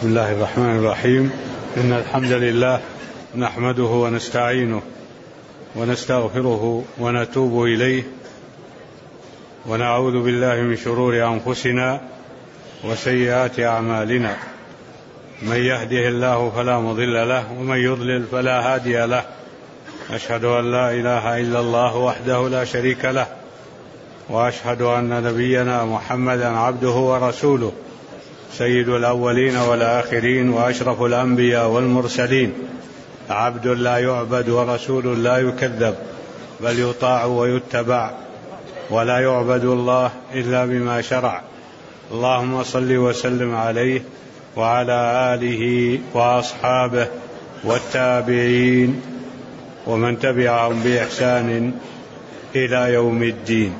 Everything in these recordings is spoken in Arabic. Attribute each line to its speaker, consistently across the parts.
Speaker 1: بسم الله الرحمن الرحيم. إن الحمد لله نحمده ونستعينه ونستغفره ونتوب إليه ونعوذ بالله من شرور أنفسنا وسيئات أعمالنا. من يهده الله فلا مضل له ومن يضلل فلا هادي له. أشهد أن لا إله إلا الله وحده لا شريك له، وأشهد أن نبينا محمدا عبده ورسوله، سيد الأولين والآخرين وأشرف الأنبياء والمرسلين، عبد لا يعبد ورسول لا يكذب، بل يطاع ويتبع، ولا يعبد الله إلا بما شرع. اللهم صل وسلم عليه وعلى آله وأصحابه والتابعين ومن تبعهم بإحسان إلى يوم الدين.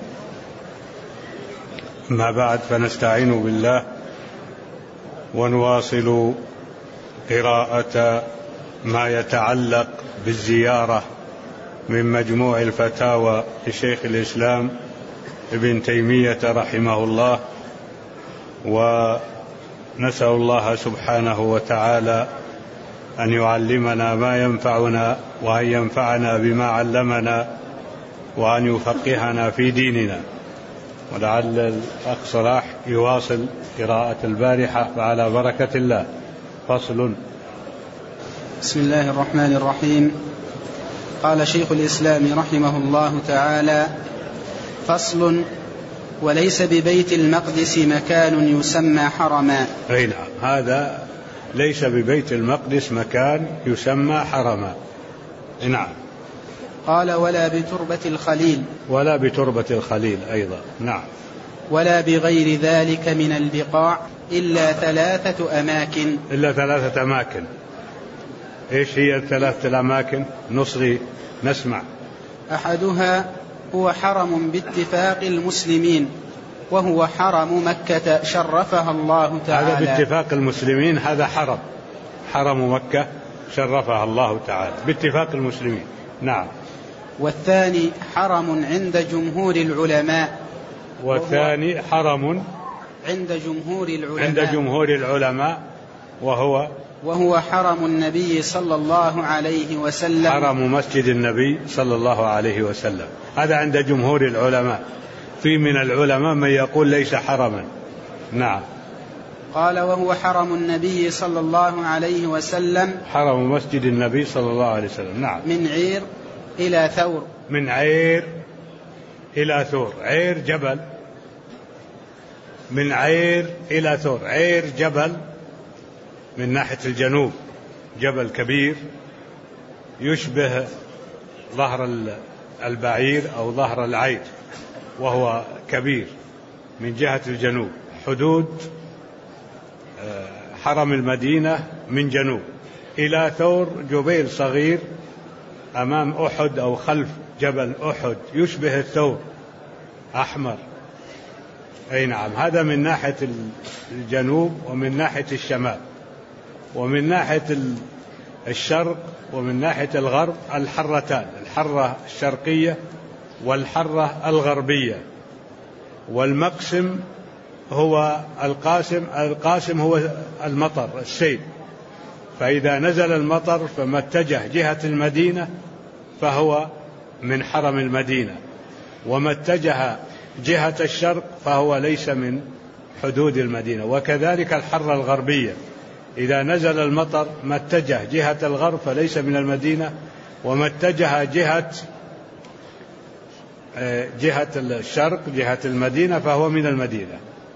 Speaker 1: ما بعد، فنستعين بالله ونواصل قراءة ما يتعلق بالزيارة من مجموع الفتاوى لشيخ الإسلام ابن تيمية رحمه الله، ونسأل الله سبحانه وتعالى أن يعلمنا ما ينفعنا، وأن ينفعنا بما علمنا، وأن يفقهنا في ديننا. ولعل الأخ صلاح يواصل قراءة البارحة فعلى بركة الله. فصل.
Speaker 2: بسم الله الرحمن الرحيم. قال شيخ الإسلام رحمه الله تعالى: فصل: وليس ببيت المقدس مكان يسمى حرما.
Speaker 1: أي نعم، هذا ليس ببيت المقدس مكان يسمى حرما. نعم.
Speaker 2: قال: ولا بتربة الخليل.
Speaker 1: ولا بتربة الخليل أيضا. نعم.
Speaker 2: ولا بغير ذلك من البقاع إلا 3 أماكن.
Speaker 1: إلا 3 أماكن. إيش هي 3 أماكن؟ نصغي نسمع.
Speaker 2: أحدها هو حرم باتفاق المسلمين، وهو حرم مكة شرفها الله تعالى.
Speaker 1: هذا باتفاق المسلمين، هذا حرم مكة شرفها الله تعالى باتفاق المسلمين. نعم.
Speaker 2: والثاني حرم عند جمهور العلماء.
Speaker 1: والثاني حرم عند جمهور العلماء وهو
Speaker 2: حرم النبي صلى الله عليه وسلم،
Speaker 1: حرم مسجد النبي صلى الله عليه وسلم. هذا عند جمهور العلماء. في من العلماء من يقول ليس حرما. نعم.
Speaker 2: قال: وهو حرم النبي صلى الله عليه وسلم،
Speaker 1: حرم مسجد النبي صلى الله عليه وسلم. نعم.
Speaker 2: من عير إلى ثور.
Speaker 1: من عير إلى ثور. عير جبل. من عير إلى ثور. عير جبل من ناحية الجنوب، جبل كبير يشبه ظهر البعير أو ظهر العير، وهو كبير من جهة الجنوب. حدود حرم المدينة من جنوب. إلى ثور جبيل صغير أمام أحد أو خلف جبل أحد يشبه الثور، أحمر. أي نعم. هذا من ناحية الجنوب ومن ناحية الشمال، ومن ناحية الشرق ومن ناحية الغرب الحرتان، الحرة الشرقية والحرة الغربية. والمقسم هو القاسم هو المطر، السيل. فإذا نزل المطر فما اتجه جهة المدينة فهو من حرم المدينة، وما اتجه جهة الشرق فهو ليس من حدود المدينة. وكذلك الحرة الغربية، إذا نزل المطر ما اتجه جهة الغرب فليس من المدينة، وما اتجه جهة الشرق جهة المدينة فهو من المدينة.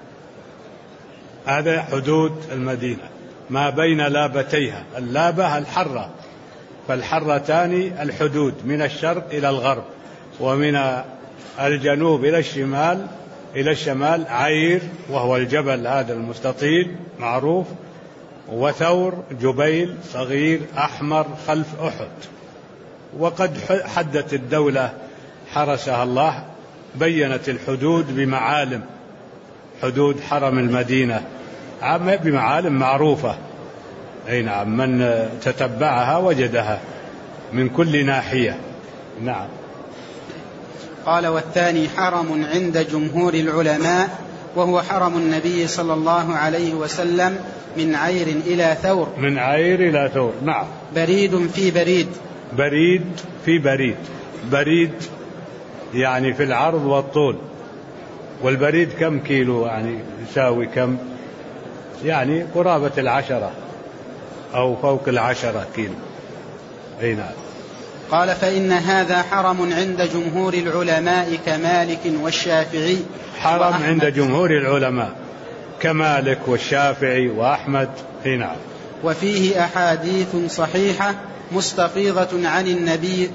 Speaker 1: هذا حدود المدينة ما بين لابتيها. اللابة الحرة، فالحرتان الحدود من الشرق إلى الغرب، ومن الجنوب إلى الشمال عير وهو الجبل هذا المستطيل معروف، وثور جبيل صغير أحمر خلف أحد. وقد حدت الدولة حرسها الله، بينت الحدود بمعالم، حدود حرم المدينة بمعالم معروفة. أي نعم، من تتبعها وجدها من كل ناحية. نعم.
Speaker 2: قال: والثاني حرم عند جمهور العلماء وهو حرم النبي صلى الله عليه وسلم من عير إلى ثور.
Speaker 1: من عير إلى ثور. نعم.
Speaker 2: بريد في بريد.
Speaker 1: بريد في بريد. بريد يعني في العرض والطول. والبريد كم كيلو يعني يساوي كم؟ يعني قرابة 10 أو فوق 10 كيلو. أي نعم.
Speaker 2: قال فإن هذا حرم عند جمهور العلماء كمالك والشافعي.
Speaker 1: حرم عند جمهور العلماء كمالك والشافعي وأحمد. أي نعم.
Speaker 2: وفيه أحاديث صحيحة مستفيضة عن النبي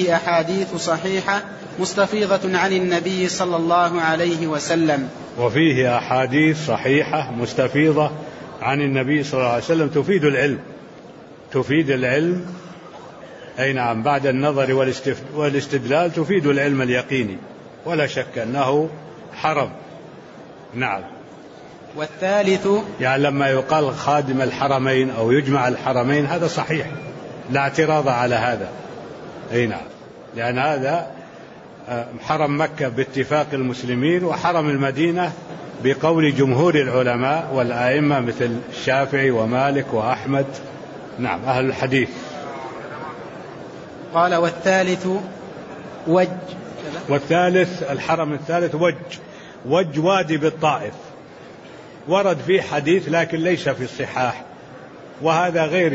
Speaker 2: عن النبي صلى الله عليه وسلم.
Speaker 1: وفيه أحاديث صحيحة مستفيضة عن النبي صلى الله عليه وسلم تفيد العلم. أي نعم. بعد النظر والاستدلال تفيد العلم اليقيني، ولا شك أنه حرم. نعم.
Speaker 2: والثالث
Speaker 1: يعني لما يقال خادم الحرمين أو يجمع الحرمين هذا صحيح، لا اعتراض على هذا. أي نعم. لأن هذا حرم مكة باتفاق المسلمين، وحرم المدينة بقول جمهور العلماء والآئمة مثل الشافعي ومالك وأحمد. نعم. أهل الحديث.
Speaker 2: قال والثالث وج.
Speaker 1: والثالث الحرم الثالث وج وادي بالطائف. ورد فيه حديث لكن ليس في الصحاح، وهذا غير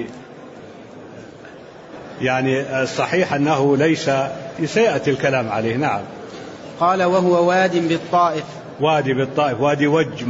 Speaker 1: يعني الصحيح أنه ليس، سيأتي الكلام عليه. نعم.
Speaker 2: قال وهو واد بالطائف.
Speaker 1: وادي بالطائف. وادي وج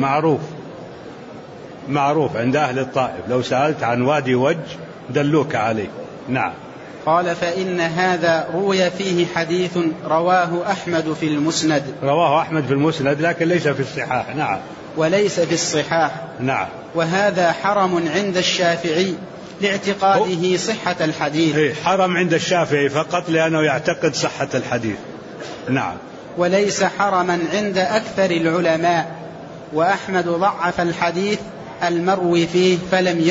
Speaker 1: معروف عند أهل الطائف، لو سألت عن وادي وج دلوك عليه. نعم.
Speaker 2: قال فإن هذا روي فيه حديث رواه أحمد في المسند.
Speaker 1: رواه أحمد في المسند لكن ليس في الصحاح. نعم.
Speaker 2: وليس في الصحاح.
Speaker 1: نعم.
Speaker 2: وهذا حرم عند الشافعي لاعتقاده صحة الحديث.
Speaker 1: حرم عند الشافعي فقط لأنه يعتقد صحة الحديث. نعم.
Speaker 2: وليس حرما عند أكثر العلماء، وأحمد ضعف الحديث المروي فيه فلم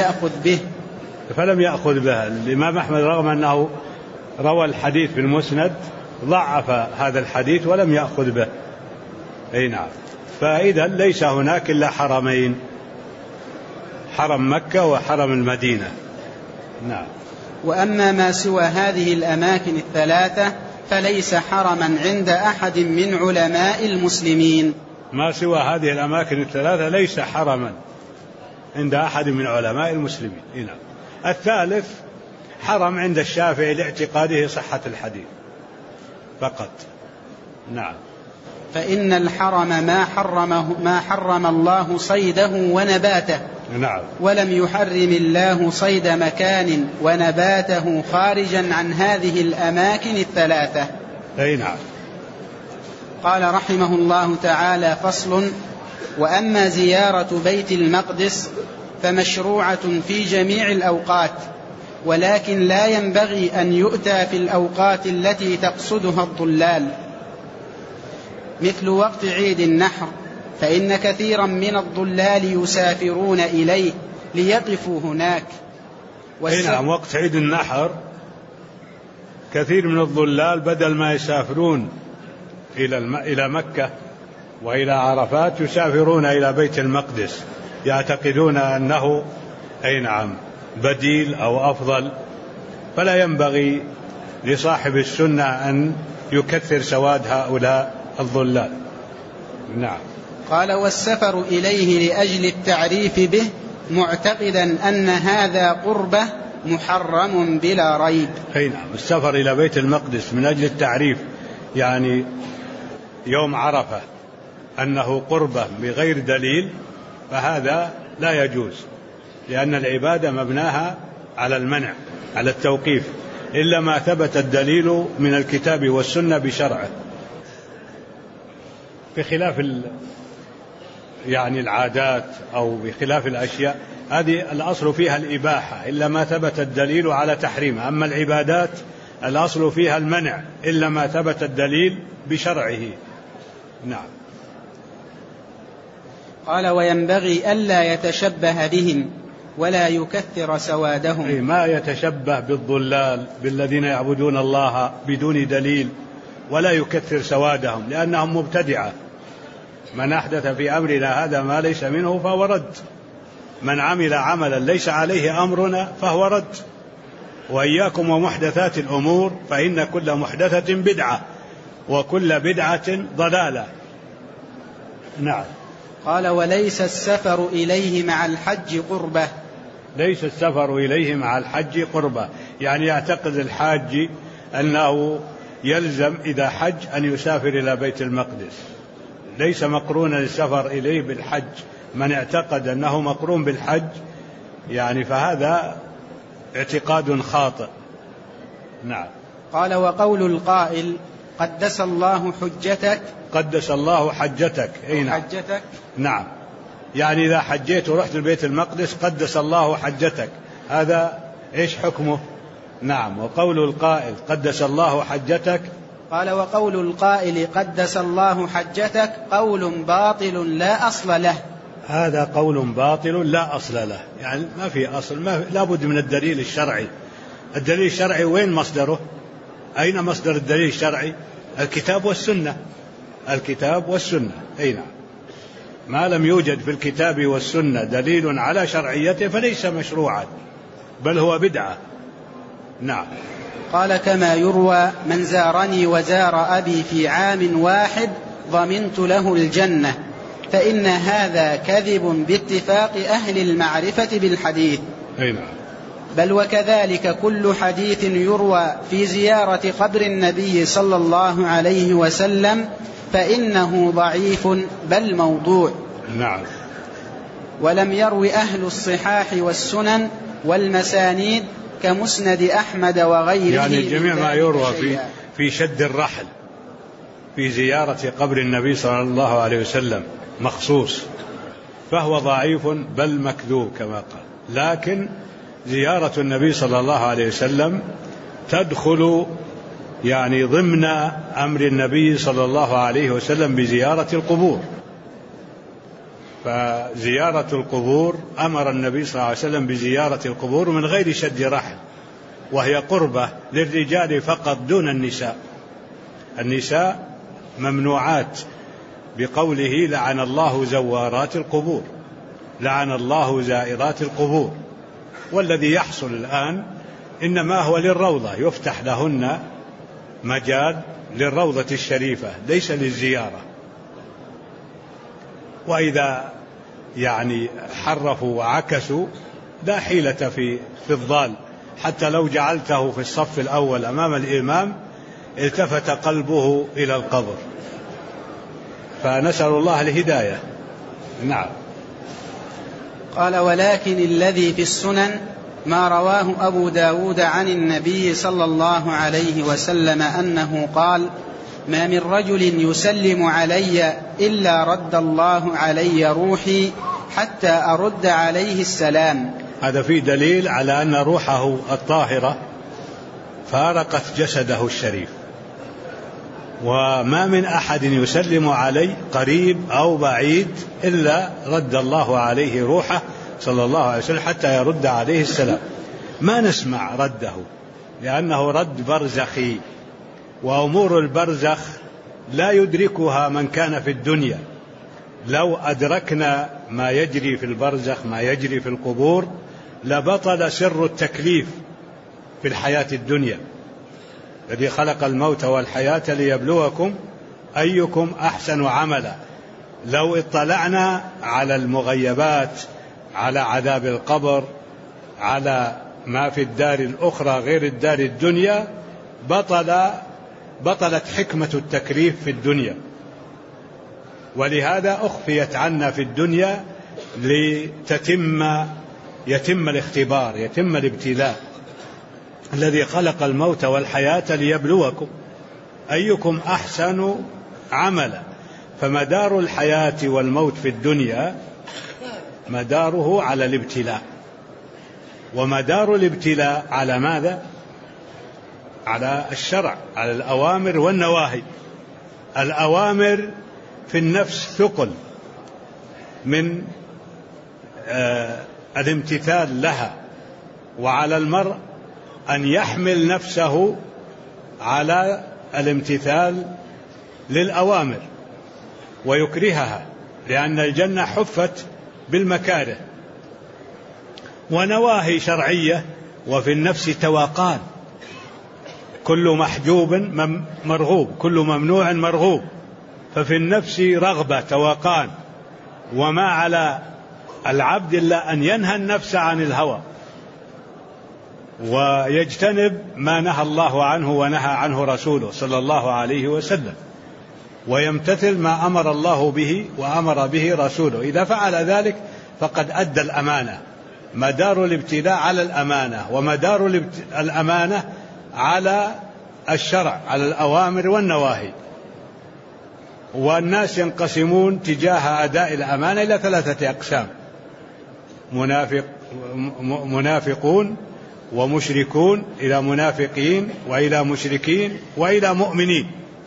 Speaker 2: يأخذ به. الإمام أحمد رغم أنه روى الحديث في المسند ضعف هذا الحديث ولم يأخذ به. أي نعم. فإذا ليس هناك إلا حرمين، حرم مكة وحرم المدينة. نعم. وأما ما سوى هذه الأماكن الثلاثة فليس حرما عند أحد من علماء المسلمين.
Speaker 1: ما سوى هذه الأماكن الثلاثة ليس حرما عند أحد من علماء المسلمين. نعم. الثالث حرم عند الشافعي لاعتقاده صحة الحديث فقط. نعم.
Speaker 2: فإن الحرم ما حرم الله صيده ونباته.
Speaker 1: نعم.
Speaker 2: ولم يحرم الله صيد مكان ونباته خارجا عن هذه الأماكن الثلاثة.
Speaker 1: أي نعم.
Speaker 2: قال رحمه الله تعالى: فصل. وأما زيارة بيت المقدس فمشروعة في جميع الأوقات، ولكن لا ينبغي أن يؤتى في الأوقات التي تقصدها الضلال، مثل وقت عيد النحر، فإن كثيرا من الضلال يسافرون إليه ليقفوا هناك.
Speaker 1: نعم. وقت عيد النحر كثير من الضلال بدل ما يسافرون إلى مكة وإلى عرفات يسافرون إلى بيت المقدس، يعتقدون أنه أي نعم بديل أو أفضل. فلا ينبغي لصاحب السنة أن يكثر سواد هؤلاء الضلال. نعم.
Speaker 2: قال: والسفر إليه لأجل التعريف به معتقدا أن هذا قربة محرم بلا ريب.
Speaker 1: أي نعم. السفر إلى بيت المقدس من أجل التعريف، يعني يوم عرفة أنه قربة بغير دليل، فهذا لا يجوز، لأن العبادة مبناها على المنع، على التوقيف، إلا ما ثبت الدليل من الكتاب والسنة بشرعه، بخلاف يعني العادات أو بخلاف الأشياء هذه الأصل فيها الإباحة إلا ما ثبت الدليل على تحريمها. أما العبادات الأصل فيها المنع إلا ما ثبت الدليل بشرعه. نعم.
Speaker 2: قال: وينبغي ألا يتشبه بهم ولا يكثر سوادهم.
Speaker 1: ما يتشبه بالضلال بالذين يعبدون الله بدون دليل، ولا يكثر سوادهم، لأنهم مبتدعة. من أحدث في أمرنا هذا ما ليس منه فهو رد، من عمل عملا ليس عليه أمرنا فهو رد. وإياكم ومحدثات الأمور فإن كل محدثة بدعة وكل بدعة ضلالة. نعم.
Speaker 3: قال وليس السفر إليه مع الحج قربة.
Speaker 1: ليس السفر إليه مع الحج قربة، يعني يعتقد الحاج أنه يلزم إذا حج أن يسافر إلى بيت المقدس، ليس مقرونا السفر إليه بالحج. من اعتقد أنه مقرون بالحج يعني فهذا اعتقاد خاطئ. نعم.
Speaker 3: قال وقول القائل قدس الله حجتك.
Speaker 1: قدس الله حجتك. أي نعم.
Speaker 3: حجتك.
Speaker 1: نعم، يعني إذا حجيت ورحت البيت المقدس قدس الله حجتك، هذا إيش حكمه؟ نعم. وقول القائل قدس الله حجتك.
Speaker 3: قال وقول القائل قدس الله حجتك قول باطل لا أصل له.
Speaker 1: هذا قول باطل لا أصل له، يعني ما في أصل، لا بد من الدليل الشرعي. الدليل الشرعي وين مصدره؟ أين مصدر الدليل الشرعي؟ الكتاب والسنة. الكتاب والسنة. أي نعم. ما لم يوجد في الكتاب والسنة دليل على شرعيته فليس مشروعا بل هو بدعة. نعم.
Speaker 3: قال كما يروى من زارني وزار أبي في عام واحد ضمنت له الجنة، فإن هذا كذب باتفاق أهل المعرفة بالحديث.
Speaker 1: أي نعم.
Speaker 3: بل وكذلك كل حديث يروى في زيارة قبر النبي صلى الله عليه وسلم فإنه ضعيف بل موضوع.
Speaker 1: نعم.
Speaker 3: ولم يروي أهل الصحاح والسنن والمسانيد كمسند أحمد وغيره،
Speaker 1: يعني جميع ما يروى في شد الرحل في زيارة قبر النبي صلى الله عليه وسلم مخصوص فهو ضعيف بل مكذوب كما قال. لكن زيارة النبي صلى الله عليه وسلم تدخل يعني ضمن أمر النبي صلى الله عليه وسلم بزيارة القبور، فزيارة القبور أمر النبي صلى الله عليه وسلم بزيارة القبور من غير شد رحل، وهي قربة للرجال فقط دون النساء. النساء ممنوعات بقوله لعن الله زوارات القبور، لعن الله زائرات القبور. والذي يحصل الآن إنما هو للروضة، يفتح لهن مجال للروضة الشريفة ليس للزيارة. وإذا يعني حرفوا وعكسوا لا حيلة في الضال، حتى لو جعلته في الصف الأول أمام الإمام التفت قلبه إلى القبر، فنسأل الله الهداية. نعم.
Speaker 3: قال ولكن الذي في السنن ما رواه أبو داود عن النبي صلى الله عليه وسلم أنه قال ما من رجل يسلم علي إلا رد الله علي روحي حتى أرد عليه السلام.
Speaker 1: هذا فيه دليل على أن روحه الطاهرة فارقت جسده الشريف، وما من أحد يسلم علي قريب أو بعيد إلا رد الله عليه روحه صلى الله عليه وسلم حتى يرد عليه السلام. ما نسمع رده لأنه رد برزخي، وأمور البرزخ لا يدركها من كان في الدنيا. لو أدركنا ما يجري في البرزخ ما يجري في القبور لبطل سر التكليف في الحياة الدنيا، الذي خلق الموت والحياة ليبلوكم أيكم أحسن عملا. لو اطلعنا على المغيبات، على عذاب القبر، على ما في الدار الأخرى غير الدار الدنيا، بطلت حكمة التكليف في الدنيا. ولهذا أخفيت عنا في الدنيا يتم الاختبار، يتم الابتلاء. الذي خلق الموت والحياة ليبلوكم أيكم أحسن عملا. فمدار الحياة والموت في الدنيا مداره على الابتلاء، ومدار الابتلاء على ماذا؟ على الشرع، على الأوامر والنواهي. الأوامر في النفس ثقل من الامتثال لها، وعلى المرء أن يحمل نفسه على الامتثال للأوامر. ويكرهها، لأن الجنة حفت بالمكاره، ونواهي شرعية، وفي النفس تواقان، كل محجوب مرغوب، كل ممنوع مرغوب، ففي النفس رغبة تواقان، وما على العبد إلا أن ينهى النفس عن الهوى ويجتنب ما نهى الله عنه ونهى عنه رسوله صلى الله عليه وسلم، ويمتثل ما أمر الله به وأمر به رسوله. إذا فعل ذلك فقد أدى الأمانة. مدار الابتلاء على الأمانة، ومدار الأمانة على الشرع، على الأوامر والنواهي. والناس ينقسمون تجاه أداء الأمانة إلى 3 أقسام: منافقون ومشركون، إلى منافقين وإلى مشركين وإلى مؤمنين.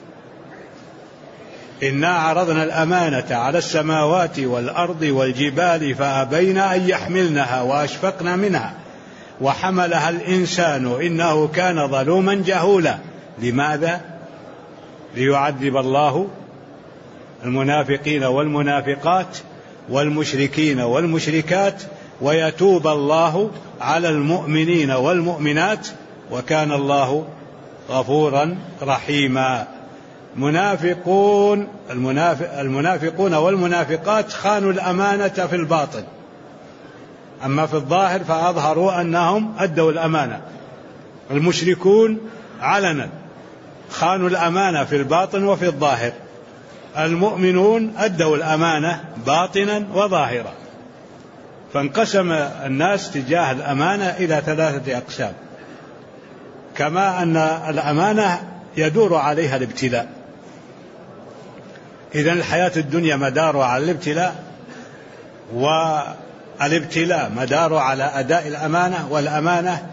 Speaker 1: إنا عرضنا الأمانة على السماوات والأرض والجبال فأبين أن يحملنها وأشفقن منها وحملها الإنسان إنه كان ظلوما جهولا. لماذا؟ ليعذب الله المنافقين والمنافقات والمشركين والمشركات، ويتوب الله على المؤمنين والمؤمنات، وكان الله غفورا رحيما. المنافقون والمنافقات خانوا الأمانة في الباطن، أما في الظاهر فأظهروا أنهم أدوا الأمانة. المشركون علنا خانوا الأمانة في الباطن وفي الظاهر. المؤمنون أدوا الأمانة باطنا وظاهرا. فانقسم الناس تجاه الأمانة إلى 3 أقسام. كما أن الأمانة يدور عليها الابتلاء، إذن الحياة الدنيا مدار على الابتلاء، والابتلاء مدار على أداء الأمانة. والأمانة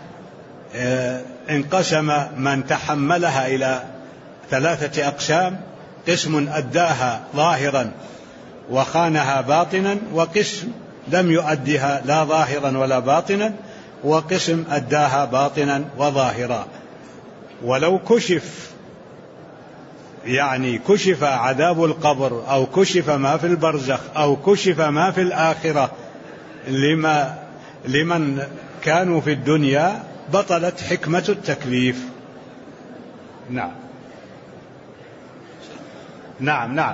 Speaker 1: انقسم من تحملها إلى 3 أقسام: قسم أداها ظاهرا وخانها باطنا، وقسم لم يؤدها لا ظاهرا ولا باطنا، وقسم أداها باطنا وظاهرا. ولو كشف عذاب القبر، أو كشف ما في البرزخ، أو كشف ما في الآخرة لمن كانوا في الدنيا، بطلت حكمة التكليف. نعم نعم نعم.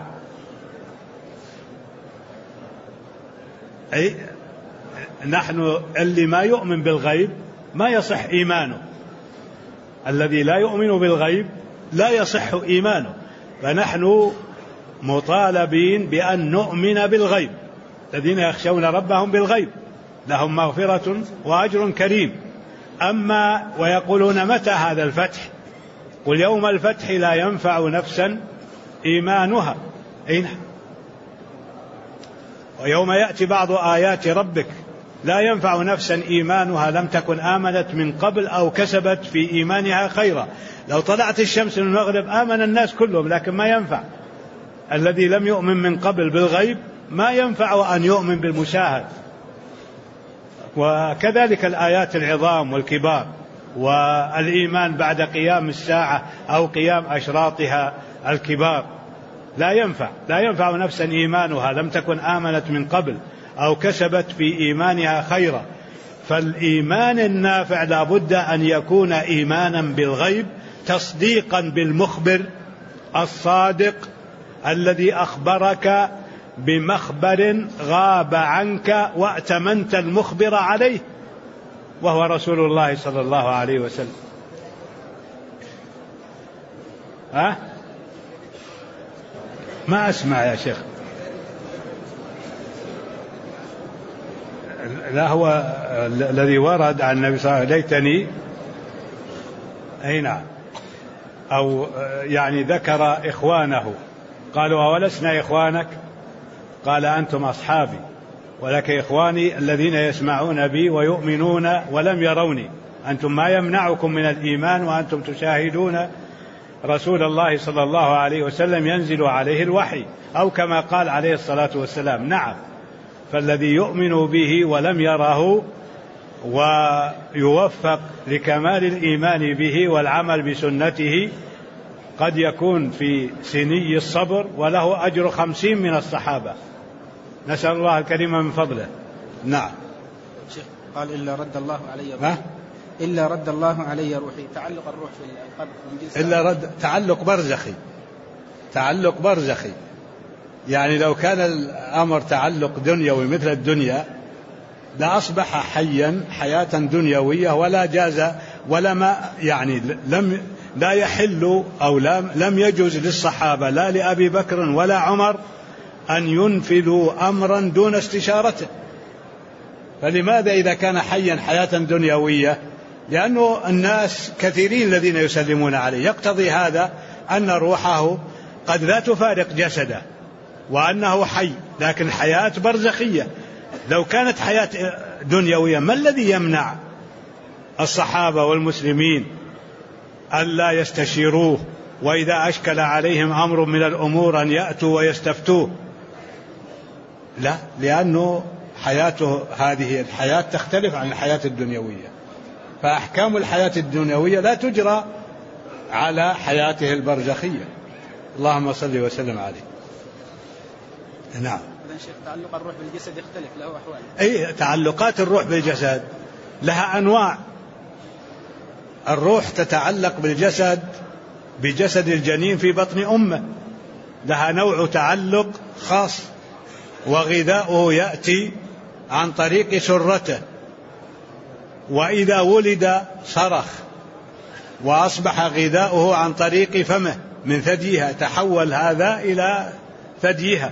Speaker 1: أي نحن اللي ما يؤمن بالغيب ما يصح إيمانه، الذي لا يؤمن بالغيب لا يصح إيمانه. فنحن مطالبين بأن نؤمن بالغيب. الذين يخشون ربهم بالغيب لهم مغفرة وأجر كريم. أما ويقولون متى هذا الفتح؟ قل يوم الفتح لا ينفع نفسا إيمانها. ويوم يأتي بعض آيات ربك لا ينفع نفسا إيمانها لم تكن آمنت من قبل أو كسبت في إيمانها خيرا. لو طلعت الشمس من المغرب آمن الناس كلهم، لكن ما ينفع. الذي لم يؤمن من قبل بالغيب ما ينفع أن يؤمن بالمشاهد. وكذلك الآيات العظام والكبار، والإيمان بعد قيام الساعة أو قيام أشراطها الكبار لا ينفع نفسا إيمانها لم تكن آمنت من قبل أو كسبت في إيمانها خيرا. فالإيمان النافع لا بد أن يكون إيمانا بالغيب، تصديقا بالمخبر الصادق الذي أخبرك بمخبر غاب عنك وأتمنت المخبر عليه، وهو رسول الله صلى الله عليه وسلم. ما أسمع يا شيخ. لا، هو الذي ورد عن النبي صلى الله عليه وسلم: ليتني نعم، أو ذكر إخوانه، قالوا: أولسنا إخوانك؟ قال: أنتم أصحابي، ولكن إخواني الذين يسمعون بي ويؤمنون ولم يروني. أنتم ما يمنعكم من الإيمان وأنتم تشاهدون رسول الله صلى الله عليه وسلم ينزل عليه الوحي، أو كما قال عليه الصلاة والسلام. نعم، فالذي يؤمن به ولم يره ويوفق لكمال الإيمان به والعمل بسنته قد يكون في سني الصبر وله أجر 50 من الصحابة، نسأل الله الكريم من فضله. نعم.
Speaker 3: شيخ قال إلا رد الله علي روحي، إلا رد الله علي روحي، تعلق الروح في القبر
Speaker 1: إلا رد، تعلق برزخي، تعلق برزخي، يعني لو كان الأمر تعلق دنيوي مثل الدنيا لأصبح حيا حياة دنيوية ولا جاز ولا ما يعني لا يحل أو لم يجوز للصحابة لا لأبي بكر ولا عمر أن ينفذوا أمرا دون استشارته. فلماذا إذا كان حيا حياة دنيوية؟ لأنه الناس كثيرين الذين يسلمون عليه، يقتضي هذا أن روحه قد لا تفارق جسده وأنه حي، لكن حياة برزخية. لو كانت حياة دنيوية ما الذي يمنع الصحابة والمسلمين ألا يستشيروه، وإذا أشكل عليهم أمر من الأمور أن يأتوا ويستفتوه؟ لا، لأنه حياته هذه الحياة تختلف عن الحياة الدنيوية، فأحكام الحياة الدنيوية لا تجرى على حياته البرزخية. اللهم صل وسلم عليه. نعم.
Speaker 3: شيخ تعلق الروح بالجسد يختلف له أحوال.
Speaker 1: أي تعلقات الروح بالجسد لها أنواع. الروح تتعلق بالجسد بجسد الجنين في بطن أمه، لها نوع تعلق خاص، وغذاؤه يأتي عن طريق سرته، وإذا ولد صرخ وأصبح غذاؤه عن طريق فمه من ثديها، تحول هذا إلى ثديها،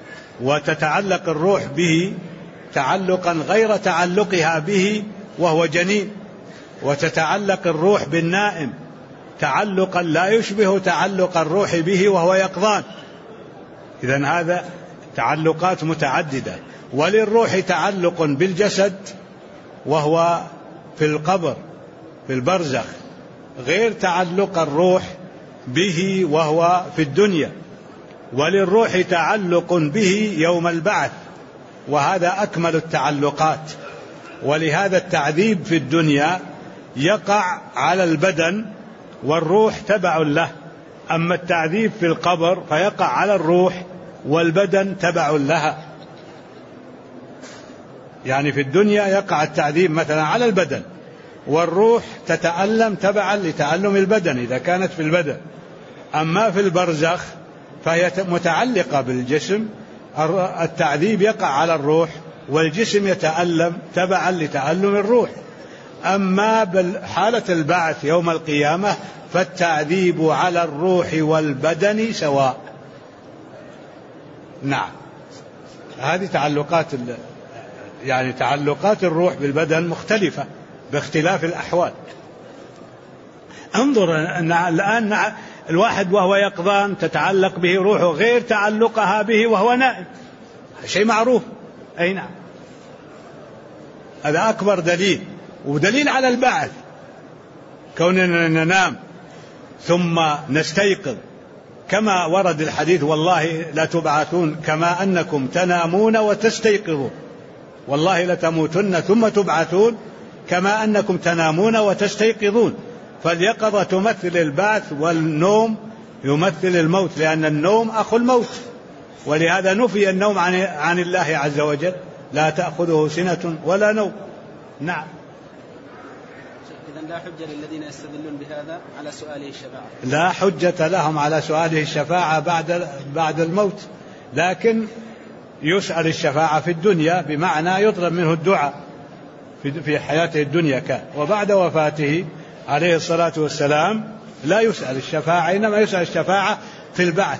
Speaker 1: وتتعلق الروح به تعلقا غير تعلقها به وهو جنين، وتتعلق الروح بالنائم تعلقا لا يشبه تعلق الروح به وهو يقظان. إذن هذا تعلقات متعددة. وللروح تعلق بالجسد وهو في القبر في البرزخ، غير تعلق الروح به وهو في الدنيا. وللروح تعلق به يوم البعث، وهذا أكمل التعلقات. ولهذا التعذيب في الدنيا يقع على البدن والروح تبع له، أما التعذيب في القبر فيقع على الروح والبدن تبع لها. يعني في الدنيا يقع التعذيب مثلا على البدن، والروح تتألم تبعا لتألم البدن إذا كانت في البدن. أما في البرزخ فهي متعلقة بالجسم، التعذيب يقع على الروح والجسم يتألم تبعا لتألم الروح. أما بالحالة البعث يوم القيامة فالتعذيب على الروح والبدن سواء. نعم. هذه تعلقات يعني تعلقات الروح بالبدن مختلفة باختلاف الأحوال. انظر الآن الواحد وهو يقظان تتعلق به روحه غير تعلقها به وهو نائم، شيء معروف. أي نعم، هذا أكبر دليل، ودليل على البعث، كوننا ننام ثم نستيقظ كما ورد الحديث: والله لا تبعثون كما أنكم تنامون وتستيقظون، والله لتموتن ثم تبعثون كما أنكم تنامون وتستيقظون. فاليقظة تمثل البعث، والنوم يمثل الموت، لأن النوم أخو الموت، ولهذا نفي النوم عن الله عز وجل: لا تأخذه سنة ولا نوم. نعم.
Speaker 3: إذن لا حجة للذين يستدلون بهذا على سؤاله الشفاعة،
Speaker 1: لا حجة لهم على سؤاله الشفاعة بعد الموت، لكن يسأل الشفاعة في الدنيا، بمعنى يطلب منه الدعاء في حياته الدنيا كان، وبعد وفاته عليه الصلاة والسلام لا يسأل الشفاعة، إنما يسأل الشفاعة في البعث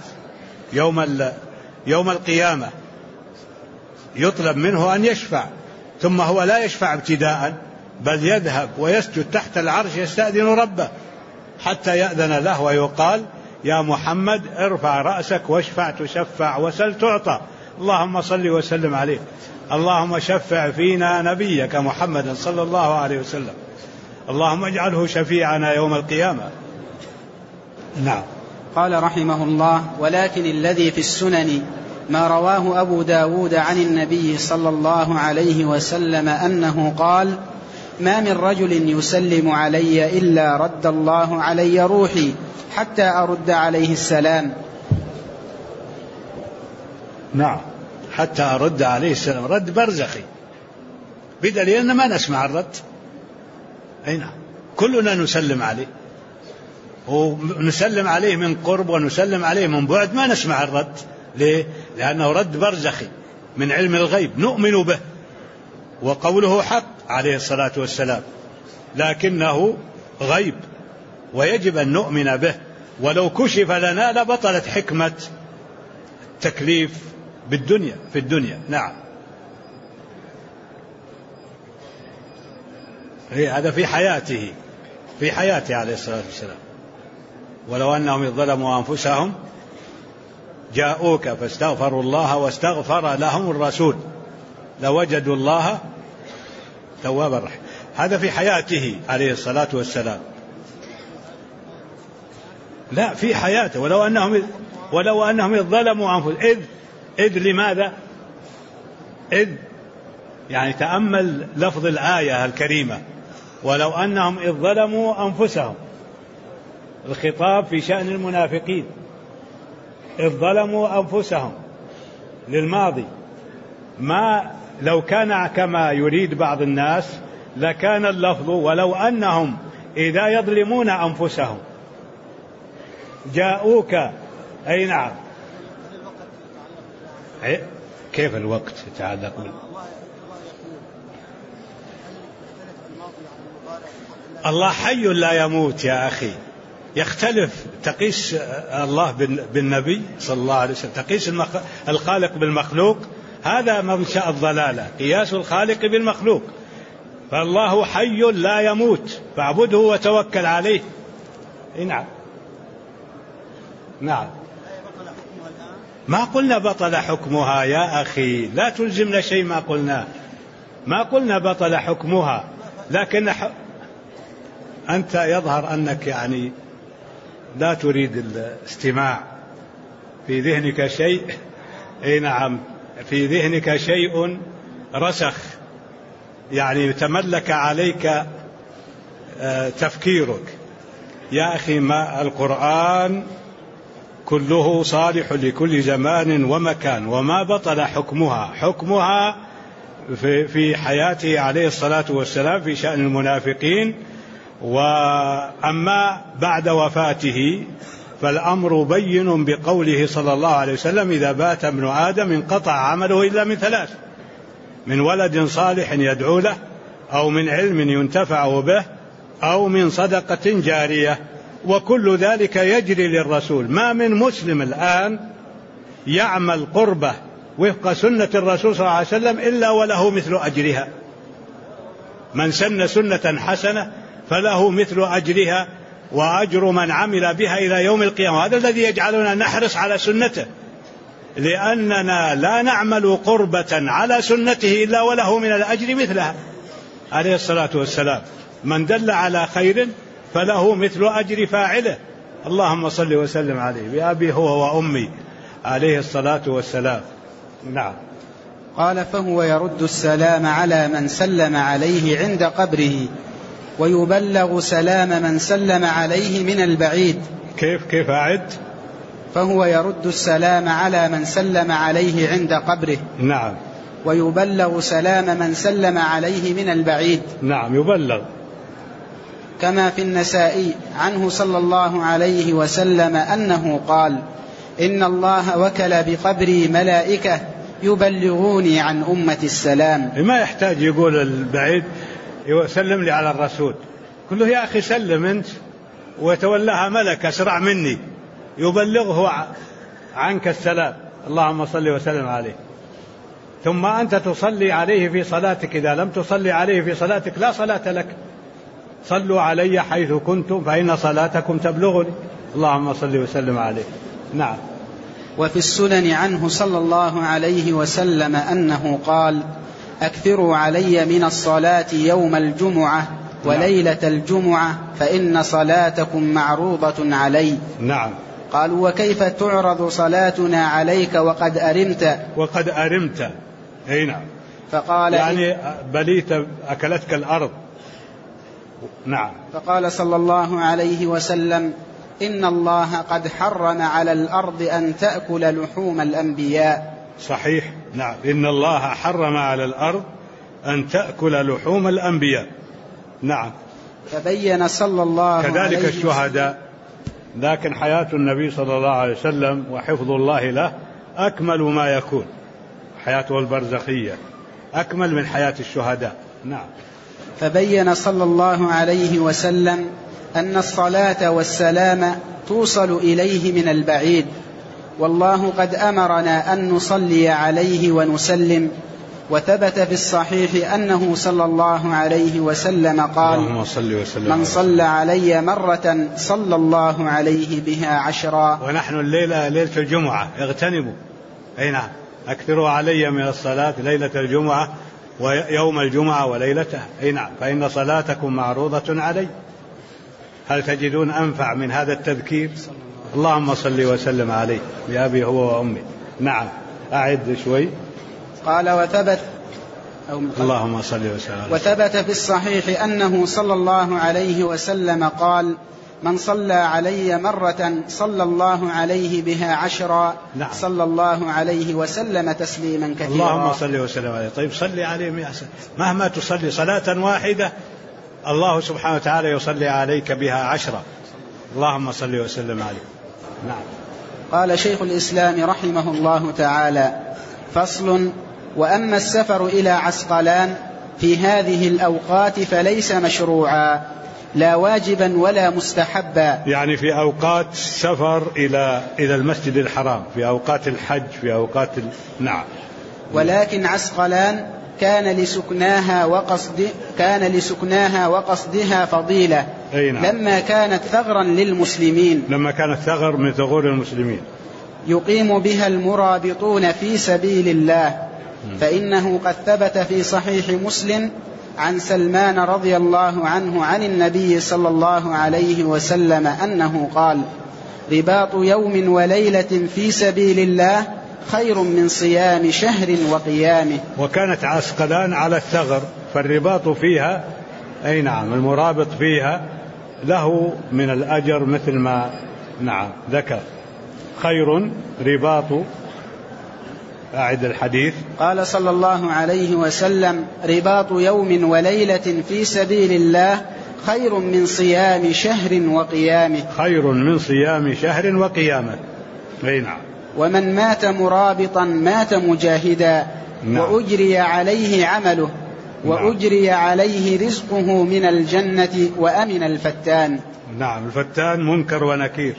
Speaker 1: يوم القيامة، يطلب منه أن يشفع، ثم هو لا يشفع ابتداء، بل يذهب ويسجد تحت العرش يستأذن ربه حتى يأذن له ويقال: يا محمد ارفع رأسك واشفع تشفع وسل تعطى، اللهم صل وسلم عليه، اللهم شفع فينا نبيك محمدا صلى الله عليه وسلم، اللهم اجعله شفيعنا يوم القيامة. نعم.
Speaker 3: قال رحمه الله: ولكن الذي في السنن ما رواه أبو داود عن النبي صلى الله عليه وسلم أنه قال: ما من رجل يسلم علي إلا رد الله علي روحي حتى أرد عليه السلام.
Speaker 2: نعم، حتى أرد عليه السلام، رد برزخي، بدليل أن ما نسمع الرد. أي نعم، كلنا نسلم عليه، ونسلم عليه من قرب ونسلم عليه من بعد، ما نسمع الرد. ليه؟ لأنه رد برزخي من علم الغيب نؤمن به، وقوله حق عليه الصلاة والسلام، لكنه غيب ويجب أن نؤمن به، ولو كشف لنا لبطلت حكمة التكليف بالدنيا في الدنيا. نعم، هذا في حياته عليه الصلاة والسلام. ولو أنهم ظلموا أنفسهم جاءوك فاستغفروا الله واستغفر لهم الرسول لوجدوا الله توابا رحيما. هذا في حياته عليه الصلاة والسلام، لا في حياته. ولو أنهم ظلموا أنفسهم، إذ لماذا؟ إذ يعني تأمل لفظ الآية الكريمة، ولو أنهم إذ ظلموا أنفسهم، الخطاب في شأن المنافقين، إذ ظلموا أنفسهم للماضي. ما لو كان كما يريد بعض الناس لكان اللفظ ولو أنهم إذا يظلمون أنفسهم جاءوك. أي نعم، كيف الوقت يتعلق الله حي لا يموت يا أخي. يختلف، تقيس الله بالنبي صلى الله عليه وسلم، تقيس الخالق بالمخلوق، هذا منشأ الضلالة، قياس الخالق بالمخلوق. فالله حي لا يموت فاعبده وتوكل عليه. نعم نعم، ما قلنا بطل حكمها يا أخي، لا تلزمنا شيء ما قلنا، ما قلنا بطل حكمها، لكن أنت يظهر أنك يعني لا تريد الاستماع، في ذهنك شيء. أي نعم، في ذهنك شيء رسخ، يعني تملك عليك تفكيرك. يا أخي، ما القرآن كله صالح لكل زمان ومكان، وما بطل حكمها في حياته عليه الصلاة والسلام في شأن المنافقين. وأما بعد وفاته فالأمر بين بقوله صلى الله عليه وسلم: إذا بات ابن آدم انقطع عمله إلا من ثلاث: من ولد صالح يدعو له، أو من علم ينتفع به، أو من صدقة جارية. وكل ذلك يجري للرسول. ما من مسلم الآن يعمل قربة وفق سنة الرسول صلى الله عليه وسلم إلا وله مثل أجرها. من سن سنة حسنة فله مثل أجرها وأجر من عمل بها إلى يوم القيامة. هذا الذي يجعلنا نحرص على سنته، لأننا لا نعمل قربة على سنته إلا وله من الأجر مثلها عليه الصلاة والسلام. من دل على خير فله مثل أجر فاعله. اللهم صل وسلم عليه بأبي هو وأمي عليه الصلاة والسلام. نعم.
Speaker 3: قال: فهو يرد السلام على من سلم عليه عند قبره، ويبلغ سلام من سلم عليه من البعيد.
Speaker 2: كيف أعد؟
Speaker 3: فهو يرد السلام على من سلم عليه عند قبره.
Speaker 2: نعم.
Speaker 3: ويبلغ سلام من سلم عليه من البعيد.
Speaker 2: نعم، يبلغ.
Speaker 3: كما في النسائي عنه صلى الله عليه وسلم أنه قال: إن الله وكل بقبري ملائكة يبلغوني عن أمة السلام.
Speaker 2: ما يحتاج يقول البعيد يسلم لي على الرسول، كله يا أخي سلم أنت، وتولاها ملك أسرع مني يبلغه عنك السلام. اللهم صل وسلم عليه. ثم أنت تصلي عليه في صلاتك، إذا لم تصلي عليه في صلاتك لا صلاة لك. صلوا علي حيث كنتم فإن صلاتكم تبلغني. اللهم صل وسلم عليه. نعم.
Speaker 3: وفي السنن عنه صلى الله عليه وسلم أنه قال: أكثروا علي من الصلاة يوم الجمعة وليلة الجمعة فإن صلاتكم معروضة علي.
Speaker 2: نعم.
Speaker 3: قالوا: وكيف تعرض صلاتنا عليك وقد أرمت؟
Speaker 2: وقد أرمت. أي نعم.
Speaker 3: فقال
Speaker 2: يعني بليت أكلتك الأرض. نعم.
Speaker 3: فقال صلى الله عليه وسلم: إن الله قد حرم على الأرض أن تأكل لحوم الأنبياء.
Speaker 2: صحيح. نعم، إن الله حرم على الأرض أن تأكل لحوم الأنبياء. نعم.
Speaker 3: فبين صلى الله عليه وسلم
Speaker 2: كذلك الشهداء، لكن حياة النبي صلى الله عليه وسلم وحفظ الله له أكمل ما يكون، حياته البرزخية أكمل من حياة الشهداء. نعم.
Speaker 3: فبين صلى الله عليه وسلم أن الصلاة والسلام توصل إليه من البعيد، والله قد أمرنا أن نصلي عليه ونسلم. وثبت في الصحيح أنه صلى الله عليه وسلم قال: من صلى علي مرة صلى الله عليه بها 10.
Speaker 2: ونحن الليلة ليلة الجمعة، اغتنموا. أي نعم، أكثروا علي من الصلاة ليلة الجمعة ويوم الجمعة وليلتها. أي نعم، فإن صلاتكم معروضة علي. هل تجدون أنفع من هذا التذكير؟ اللهم صل وسلم عليه بأبي هو وأمي. نعم، أعد شوي.
Speaker 3: قال:
Speaker 2: اللهم صل وسلم عليه.
Speaker 3: وثبت في الصحيح أنه صلى الله عليه وسلم قال: من صلى علي مرة صلى الله عليه بها 10.
Speaker 2: نعم.
Speaker 3: صلى الله عليه وسلم تسليما كثيرا.
Speaker 2: اللهم صل وسلم عليه. طيب صلي عليه 100 سنة، مهما تصلي صلاة واحدة الله سبحانه وتعالى يصلي عليك بها 10. اللهم صل وسلم عليه. نعم.
Speaker 3: قال شيخ الإسلام رحمه الله تعالى: فصل: وأما السفر إلى عسقلان في هذه الأوقات فليس مشروعا، لا واجبا ولا مستحبا.
Speaker 2: يعني في أوقات السفر إلى المسجد الحرام، في أوقات الحج، في أوقات نعم.
Speaker 3: ولكن عسقلان كان لسكناها وقصدها فضيلة.
Speaker 2: نعم.
Speaker 3: لما كانت ثغرا للمسلمين،
Speaker 2: لما كانت ثغر من ثغور المسلمين
Speaker 3: يقيم بها المرابطون في سبيل الله. فإنه قد ثبت في صحيح مسلم عن سلمان رضي الله عنه عن النبي صلى الله عليه وسلم أنه قال: رباط يوم وليلة في سبيل الله خير من صيام شهر وقيامه.
Speaker 2: وكانت عسقلان على الثغر، فالرباط فيها أي نعم المرابط فيها له من الأجر مثل ما نعم ذكر. خير رباط. أعد الحديث.
Speaker 3: قال صلى الله عليه وسلم: رباط يوم وليلة في سبيل الله خير من صيام شهر وقيامه.
Speaker 2: خير من صيام شهر وقيامه. أي نعم.
Speaker 3: ومن مات مرابطا مات مجاهدا. نعم. وأجري عليه عمله. نعم. وأجري عليه رزقه من الجنة وأمن الفتان.
Speaker 2: نعم، الفتان منكر ونكير،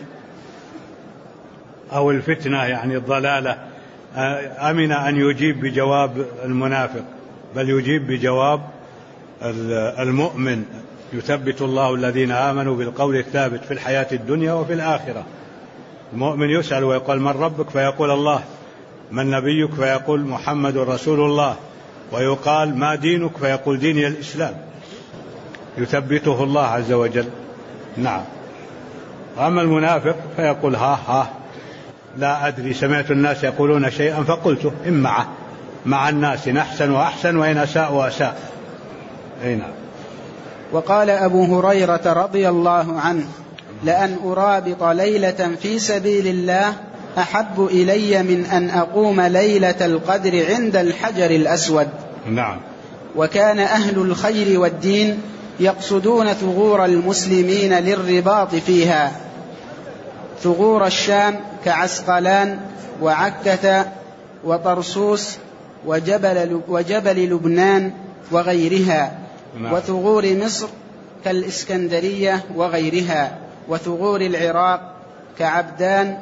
Speaker 2: أو الفتنة يعني الضلالة. أمن أن يجيب بجواب المنافق، بل يجيب بجواب المؤمن. يثبت الله الذين آمنوا بالقول الثابت في الحياة الدنيا وفي الآخرة. المؤمن يسأل ويقول: من ربك؟ فيقول: الله. من نبيك؟ فيقول: محمد رسول الله. ويقال: ما دينك؟ فيقول: ديني الإسلام. يثبته الله عز وجل. نعم. أما المنافق فيقول: ها لا أدري، سمعت الناس يقولون شيئا فقلته، إن مع الناس نحسن وأحسن، وإن أساء وأساء. أي نعم.
Speaker 3: وقال أبو هريرة رضي الله عنه: لأن أرابط ليلة في سبيل الله أحب إلي من أن أقوم ليلة القدر عند الحجر الأسود.
Speaker 2: نعم.
Speaker 3: وكان أهل الخير والدين يقصدون ثغور المسلمين للرباط فيها، ثغور الشام كعسقلان وعكة وطرسوس وجبل لبنان وغيرها. نعم. وثغور مصر كالإسكندرية وغيرها. وثغور العراق كعبادان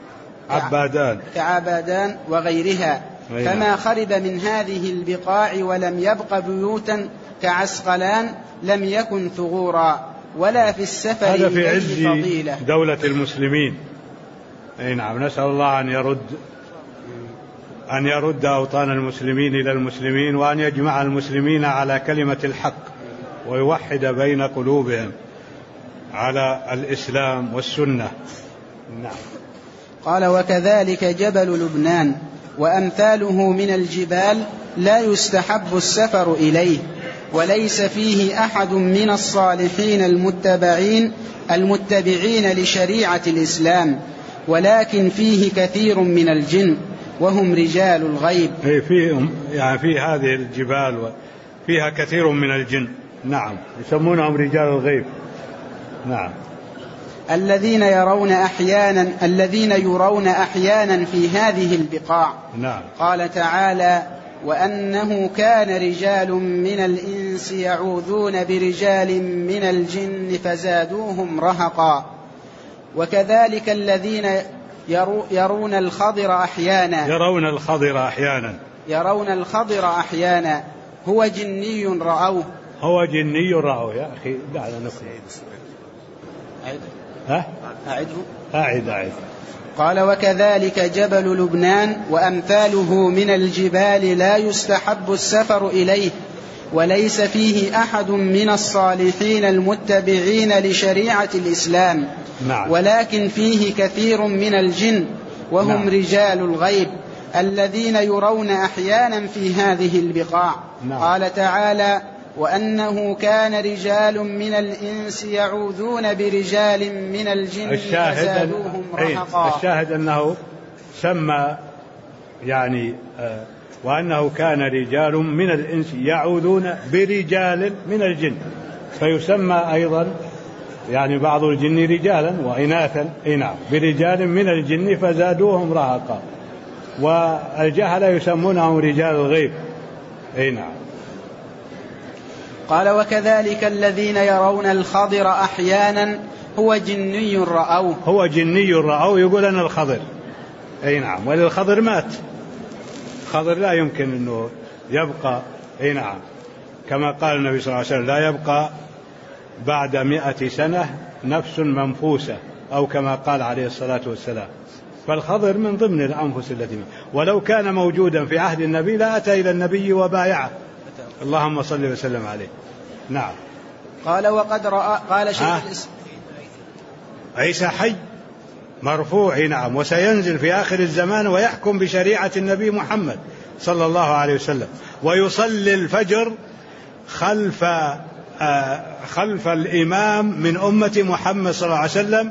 Speaker 3: وغيرها. فما خرب من هذه البقاع ولم يبق بيوتا كعسقلان لم يكن ثغورا ولا في السفر.
Speaker 2: هذا في عز دولة المسلمين. أي نعم. نسأل الله أن يرد أوطان المسلمين إلى المسلمين، وأن يجمع المسلمين على كلمة الحق، ويوحد بين قلوبهم على الإسلام والسنة. نعم.
Speaker 3: قال: وكذلك جبل لبنان وأمثاله من الجبال لا يستحب السفر إليه، وليس فيه أحد من الصالحين المتبعين لشريعة الإسلام، ولكن فيه كثير من الجن وهم رجال الغيب.
Speaker 2: يعني في هذه الجبال فيها كثير من الجن، نعم، يسمونهم رجال الغيب، نعم،
Speaker 3: الذين يرون أحيانا في هذه البقاع.
Speaker 2: نعم.
Speaker 3: قال تعالى: وأنه كان رجال من الإنس يعوذون برجال من الجن فزادوهم رهقا. وكذلك الذين يرون الخضر أحيانا هو جني رأوه.
Speaker 2: يا أخي دعنا نقرأ. أعد.
Speaker 3: قال: وكذلك جبل لبنان وأمثاله من الجبال لا يستحب السفر إليه، وليس فيه أحد من الصالحين المتبعين لشريعة الإسلام،
Speaker 2: نعم.
Speaker 3: ولكن فيه كثير من الجن وهم
Speaker 2: نعم.
Speaker 3: رجال الغيب الذين يرون أحيانا في هذه البقاع.
Speaker 2: نعم.
Speaker 3: قال تعالى: وأنه كان رجال من الإنس يعوذون برجال من الجن فزادوهم رهقا.
Speaker 2: الشاهد أنه سمى يعني وأنه كان رجال من الإنس يعوذون برجال من الجن، فيسمى أيضا يعني بعض الجن رجالا وإناثا، نعم، برجال من الجن فزادوهم رهقا. والجهلة يسمونهم رجال الغيب، نعم.
Speaker 3: قال: وكذلك الذين يرون الخضر أحيانا هو جني رأوه.
Speaker 2: يقول أنا الخضر، نعم، وللخضر مات. الخضر لا يمكن أنه يبقى، نعم، كما قال النبي صلى الله عليه وسلم: لا يبقى بعد 100 سنة نفس منفوسة، أو كما قال عليه الصلاة والسلام. فالخضر من ضمن الأنفس التي ولو كان موجودا في عهد النبي لا أتى إلى النبي وبايعه، اللهم صل وسلم عليه، نعم.
Speaker 3: قال: وقد رأى، قال شيخ الإسلام،
Speaker 2: عيسى حي مرفوع، نعم، وسينزل في آخر الزمان ويحكم بشريعة النبي محمد صلى الله عليه وسلم، ويصلي الفجر خلف الإمام من أمة محمد صلى الله عليه وسلم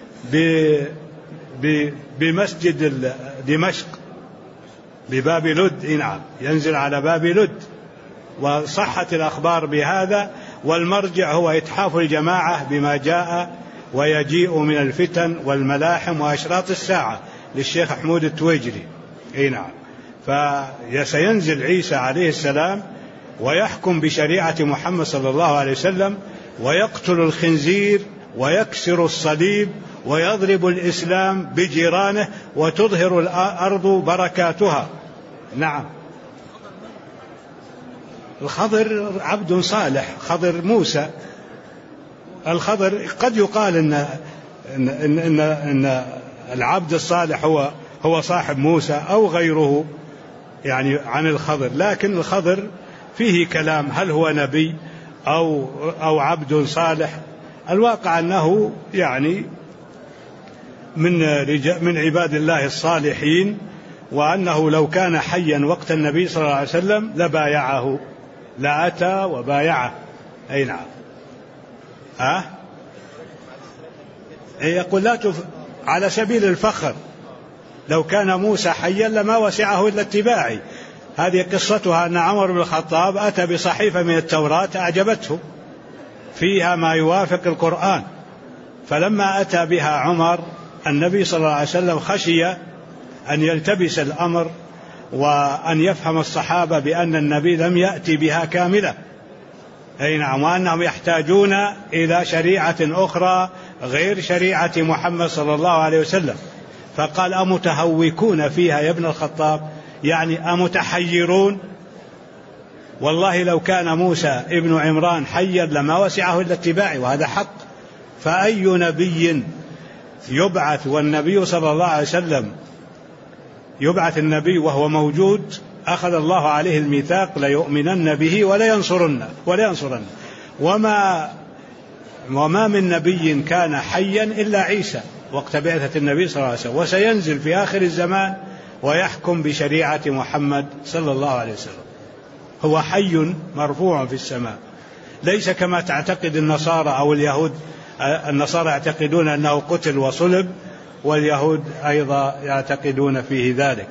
Speaker 2: بمسجد دمشق بباب لد، نعم، ينزل على باب لد، وصحت الأخبار بهذا. والمرجع هو إتحاف الجماعة بما جاء ويجيء من الفتن والملاحم وأشراط الساعة للشيخ حمود التويجري، نعم. فسينزل عيسى عليه السلام ويحكم بشريعة محمد صلى الله عليه وسلم، ويقتل الخنزير ويكسر الصليب ويضرب الإسلام بجيرانه وتظهر الأرض بركاتها، نعم. الخضر عبد صالح، خضر موسى. الخضر قد يقال إن العبد الصالح هو صاحب موسى أو غيره يعني عن الخضر، لكن الخضر فيه كلام، هل هو نبي أو عبد صالح؟ الواقع أنه يعني من عباد الله الصالحين، وأنه لو كان حيا وقت النبي صلى الله عليه وسلم لبايعه، لا أتى وبايعه، نعم. يقول لا على سبيل الفخر، لو كان موسى حيا لما وسعه إلا اتباعي. هذه قصتها أن عمر بن الخطاب أتى بصحيفة من التوراة أعجبته، فيها ما يوافق القرآن، فلما أتى بها عمر النبي صلى الله عليه وسلم خشي أن يلتبس الأمر وأن يفهم الصحابة بأن النبي لم يأتي بها كاملة، نعم، وأنهم يحتاجون إلى شريعة أخرى غير شريعة محمد صلى الله عليه وسلم. فقال: أمتهوكون فيها يا ابن الخطاب؟ يعني أمتحيرون؟ والله لو كان موسى ابن عمران حيا لما وسعه إلا اتباعي، وهذا حق. فأي نبي يبعث والنبي صلى الله عليه وسلم يبعث النبي وهو موجود أخذ الله عليه الميثاق ليؤمنن به ولينصرن. وما من نبي كان حيا إلا عيسى وقت بعثة النبي صلى الله عليه وسلم، وسينزل في آخر الزمان ويحكم بشريعة محمد صلى الله عليه وسلم.
Speaker 1: هو حي مرفوع في السماء، ليس كما تعتقد النصارى أو اليهود. النصارى يعتقدون أنه قتل وصلب، واليهود أيضا يعتقدون فيه ذلك.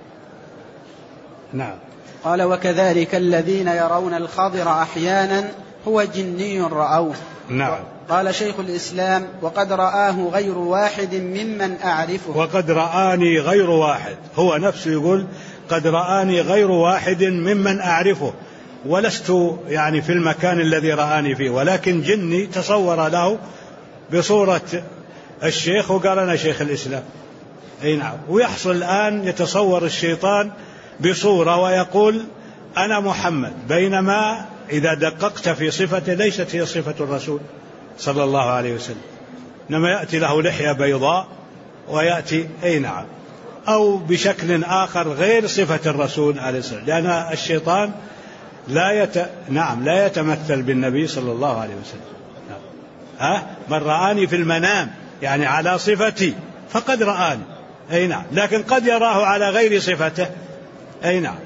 Speaker 1: نعم.
Speaker 3: قال: وكذلك الذين يرون الخضر أحيانا هو جني رأوه.
Speaker 1: نعم.
Speaker 3: قال شيخ الإسلام: وقد رآه غير واحد ممن أعرفه.
Speaker 1: وقد رآني غير واحد، هو نفسه يقول قد رآني غير واحد ممن أعرفه، ولست يعني في المكان الذي رآني فيه، ولكن جني تصور له بصورة الشيخ وقال أنا شيخ الإسلام. أي نعم. ويحصل الآن يتصور الشيطان بصورة ويقول أنا محمد، بينما إذا دققت في صفته ليست هي صفة الرسول صلى الله عليه وسلم، إنما يأتي له لحية بيضاء ويأتي أي نعم أو بشكل آخر غير صفة الرسول عليه السلام، لأن الشيطان لا يتمثل بالنبي صلى الله عليه وسلم. من رآني في المنام يعني على صفتي فقد رآني، أي نعم، لكن قد يراه على غير صفته، أي نعم،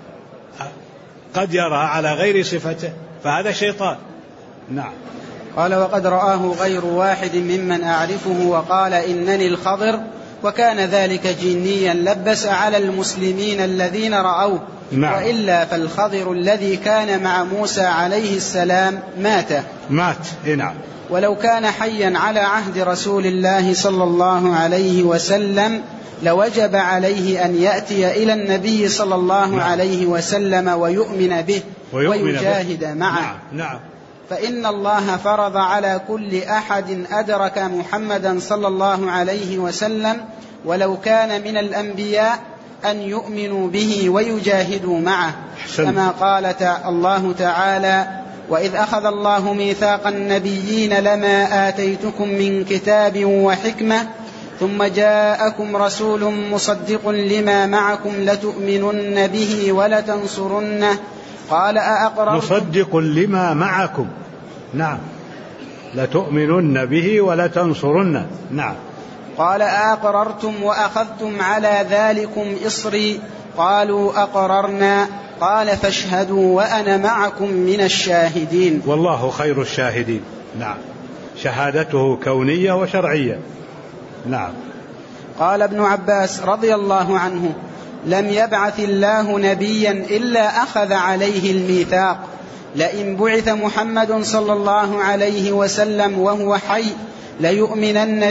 Speaker 1: قد يرى على غير صفته، فهذا شيطان. نعم.
Speaker 3: قال: وقد رآه غير واحد ممن أعرفه وقال إنني الخضر، وكان ذلك جنيا لبس على المسلمين الذين رأوه.
Speaker 1: نعم.
Speaker 3: وإلا فالخضر الذي كان مع موسى عليه السلام مات.
Speaker 1: نعم.
Speaker 3: ولو كان حيا على عهد رسول الله صلى الله عليه وسلم لوجب عليه أن يأتي إلى النبي صلى الله عليه وسلم ويؤمن به ويجاهد معه.
Speaker 1: نعم.
Speaker 3: فإن الله فرض على كل أحد أدرك محمدا صلى الله عليه وسلم ولو كان من الأنبياء أن يؤمنوا به ويجاهدوا معه، كما قال الله تعالى: وإذ أخذ الله ميثاق النبيين لما آتيتكم من كتاب وحكمة ثم جاءكم رسول مصدق لما معكم لتؤمنن به ولتنصرنه قال أأقررتم
Speaker 1: مصدق لما معكم. نعم. لتؤمنن به ولتنصرنه. نعم.
Speaker 3: قال أأقررتم وأخذتم على ذلكم إصري قالوا أقررنا قال فاشهدوا وأنا معكم من الشاهدين.
Speaker 1: والله خير الشاهدين. نعم. شهادته كونية وشرعية. نعم.
Speaker 3: قال ابن عباس رضي الله عنه: لم يبعث الله نبيا إلا أخذ عليه الميثاق، لئن بعث محمد صلى الله عليه وسلم وهو حي ليؤمنن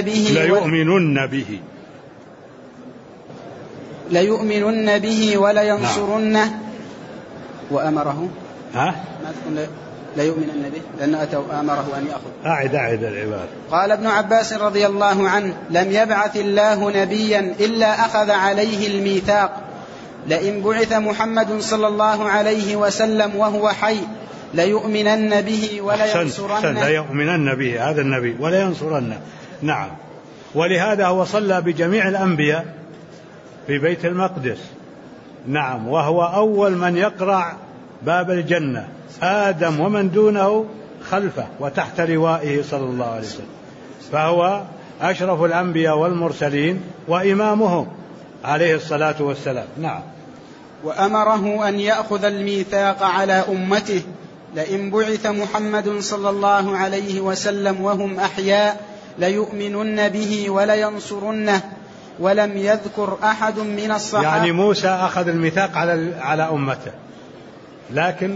Speaker 3: به ولينصرنه. نعم. وأمره ما تكون ليؤمنن به لأن أمره أن يأخذ.
Speaker 1: أعد العبارة.
Speaker 3: قال ابن عباس رضي الله عنه: لم يبعث الله نبيا إلا أخذ عليه الميثاق، لئن بعث محمد صلى الله عليه وسلم وهو حي ليؤمنن به ولينصرنه.
Speaker 1: لا يؤمنن به هذا النبي ولا ينصرنه. نعم. ولهذا هو صلى بجميع الأنبياء في بيت المقدس. نعم. وهو أول من يقرع باب الجنة، آدم ومن دونه خلفه وتحت لوائه صلى الله عليه وسلم، فهو أشرف الأنبياء والمرسلين وإمامهم عليه الصلاة والسلام. نعم.
Speaker 3: وأمره أن يأخذ الميثاق على أمته، لئن بعث محمد صلى الله عليه وسلم وهم أحياء ليؤمنن به ولينصرنه. ولم يذكر أحد من الصحابة.
Speaker 1: يعني موسى أخذ الميثاق على أمته، لكن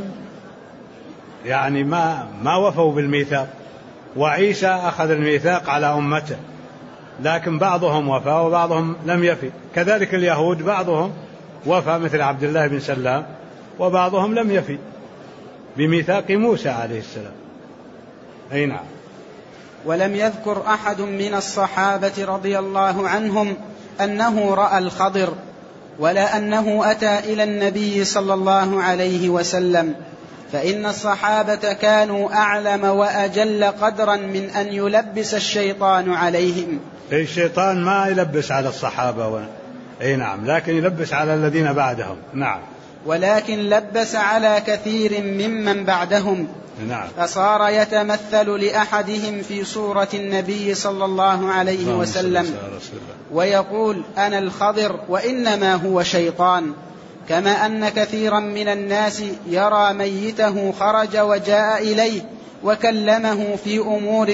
Speaker 1: يعني ما وفوا بالميثاق. وعيسى أخذ الميثاق على أمته، لكن بعضهم وفى وبعضهم لم يفي. كذلك اليهود بعضهم وفى مثل عبد الله بن سلام، وبعضهم لم يفي بميثاق موسى عليه السلام. أي نعم.
Speaker 3: ولم يذكر أحد من الصحابة رضي الله عنهم أنه رأى الخضر، ولا أنه أتى إلى النبي صلى الله عليه وسلم، فإن الصحابة كانوا أعلم وأجل قدرا من أن يلبس الشيطان عليهم.
Speaker 1: الشيطان ما يلبس على الصحابة أي نعم، لكن يلبس على الذين بعدهم. نعم.
Speaker 3: ولكن لبس على كثير ممن بعدهم.
Speaker 1: نعم.
Speaker 3: فصار يتمثل لأحدهم في صورة النبي صلى الله عليه وسلم ويقول أنا الخضر وإنما هو شيطان، كما أن كثيرا من الناس يرى ميته خرج وجاء إليه وكلمه في أمور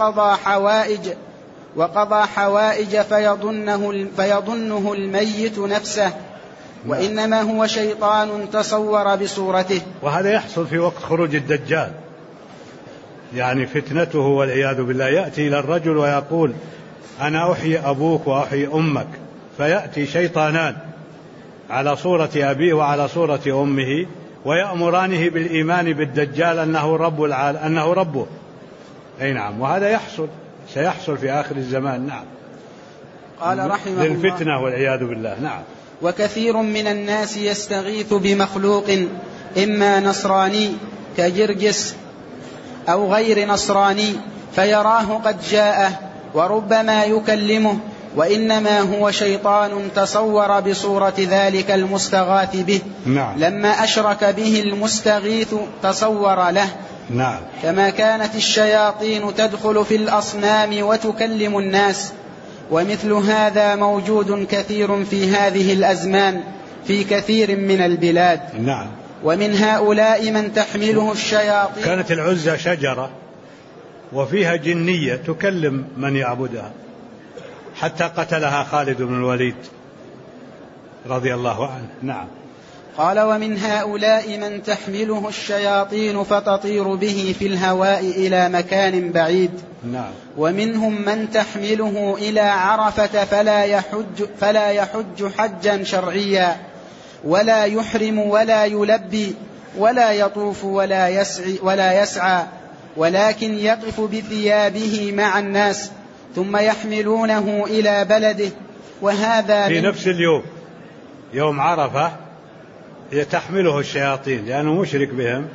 Speaker 3: وقضى حوائج فيظنه الميت نفسه، وإنما هو شيطان تصور بصورته.
Speaker 2: وهذا يحصل في وقت خروج الدجال، يعني فتنته والعياذ بالله. يأتي إلى الرجل ويقول أنا أحيي أبوك وأحيي أمك، فيأتي شيطانان على صورة أبيه وعلى صورة أمه ويأمرانه بالإيمان بالدجال أنه ربه. أي نعم، وهذا سيحصل في آخر الزمان. نعم.
Speaker 3: قال رحمه الله
Speaker 2: للفتنة والعياذ بالله. نعم.
Speaker 3: وكثير من الناس يستغيث بمخلوق إما نصراني كجرجس أو غير نصراني فيراه قد جاءه وربما يكلمه، وإنما هو شيطان تصور بصورة ذلك المستغاث به.
Speaker 2: نعم.
Speaker 3: لما أشرك به المستغيث تصور له.
Speaker 2: نعم.
Speaker 3: كما كانت الشياطين تدخل في الأصنام وتكلم الناس، ومثل هذا موجود كثير في هذه الأزمان في كثير من البلاد.
Speaker 2: نعم.
Speaker 3: ومن هؤلاء من تحمله الشياطين.
Speaker 2: كانت العزى شجرة وفيها جنية تكلم من يعبدها، حتى قتلها خالد بن الوليد رضي الله عنه. نعم.
Speaker 3: قال ومن هؤلاء من تحمله الشياطين فتطير به في الهواء إلى مكان بعيد.
Speaker 2: نعم.
Speaker 3: ومنهم من تحمله إلى عرفة فلا يحج حجا شرعيا، ولا يحرم ولا يلبي ولا يطوف ولا يسعى، ولكن يقف بثيابه مع الناس ثم يحملونه إلى بلده. وهذا
Speaker 2: في نفس اليوم، يوم عرفة، تحمله الشياطين لأنه مشرك بهم،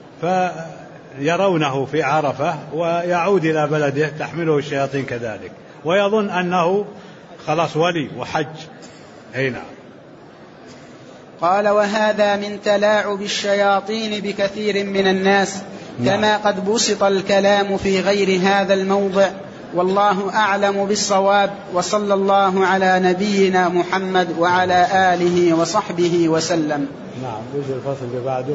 Speaker 2: فيرونه في عرفة ويعود إلى بلده تحمله الشياطين كذلك، ويظن أنه خلاص ولي وحج. أي نعم.
Speaker 3: قال وهذا من تلاعب الشياطين بكثير من الناس. نعم. كما قد بسط الكلام في غير هذا الموضع، والله أعلم بالصواب، وصلى الله على نبينا محمد وعلى آله وصحبه وسلم.
Speaker 2: نعم. وجه الفصل اللي بعده.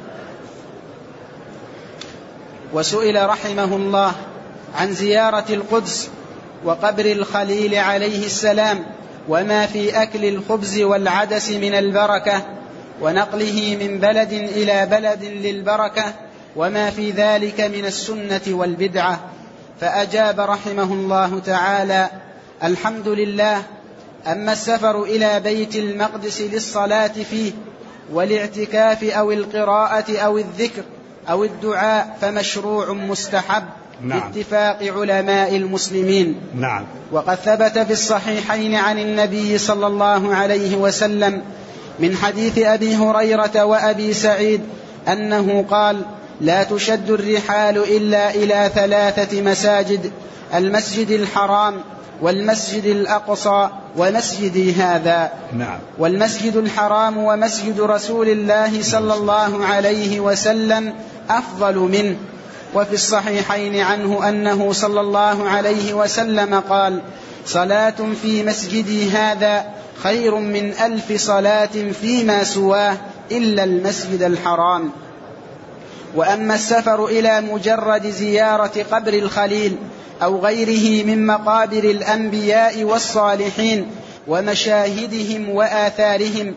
Speaker 3: وسئل رحمه الله عن زيارة القدس وقبر الخليل عليه السلام، وما في أكل الخبز والعدس من البركة، ونقله من بلد إلى بلد للبركة، وما في ذلك من السنة والبدعة. فأجاب رحمه الله تعالى: الحمد لله. أما السفر إلى بيت المقدس للصلاة فيه والاعتكاف أو القراءة أو الذكر أو الدعاء فمشروع مستحب. نعم. باتفاق علماء المسلمين.
Speaker 2: نعم.
Speaker 3: وقد ثبت في الصحيحين عن النبي صلى الله عليه وسلم من حديث أبي هريرة وأبي سعيد أنه قال: لا تشد الرحال إلا إلى 3 مساجد: المسجد الحرام والمسجد الأقصى ومسجدي هذا.
Speaker 2: نعم.
Speaker 3: والمسجد الحرام ومسجد رسول الله صلى الله عليه وسلم أفضل منه. وفي الصحيحين عنه أنه صلى الله عليه وسلم قال: صلاة في مسجدي هذا خير من 1000 صلاة فيما سواه إلا المسجد الحرام. وأما السفر إلى مجرد زيارة قبر الخليل أو غيره من مقابر الأنبياء والصالحين ومشاهدهم وآثارهم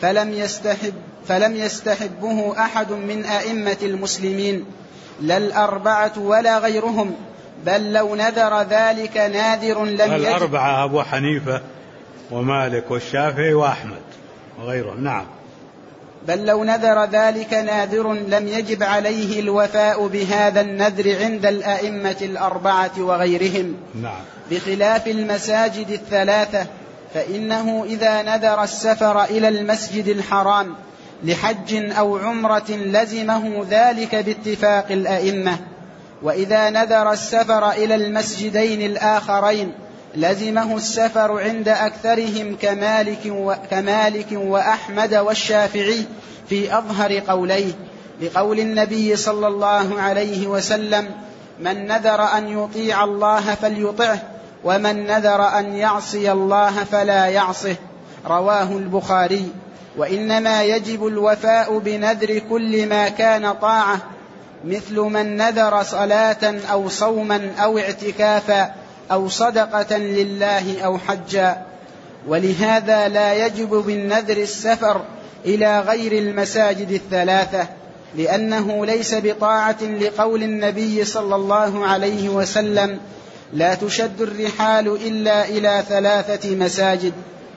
Speaker 3: فلم يستحبه أحد من أئمة المسلمين، لا 4 ولا غيرهم، بل لو نذر ذلك ناذر لم يجب.
Speaker 2: 4: أبو حنيفة ومالك والشافعي وأحمد وغيرهم. نعم.
Speaker 3: بل لو نذر ذلك ناذر لم يجب عليه الوفاء بهذا النذر عند الأئمة 4 وغيرهم.
Speaker 2: نعم.
Speaker 3: بخلاف المساجد 3، فإنه إذا نذر السفر إلى المسجد الحرام لحج أو عمرة لزمه ذلك باتفاق الأئمة، وإذا نذر السفر إلى المسجدين الآخرين لزمه السفر عند أكثرهم كمالك وأحمد والشافعي في أظهر قوليه، لقول النبي صلى الله عليه وسلم: من نذر أن يطيع الله فليطعه، ومن نذر أن يعصي الله فلا يعصه. رواه البخاري. وإنما يجب الوفاء بنذر كل ما كان طاعة، مثل من نذر صلاة أو صوما أو اعتكافا أو صدقة لله أو حجا. ولهذا لا يجب بالنذر السفر إلى غير المساجد الثلاثة، لأنه ليس بطاعة لقول النبي صلى الله عليه وسلم: لا تشد الرحال إلا إلى 3 مساجد.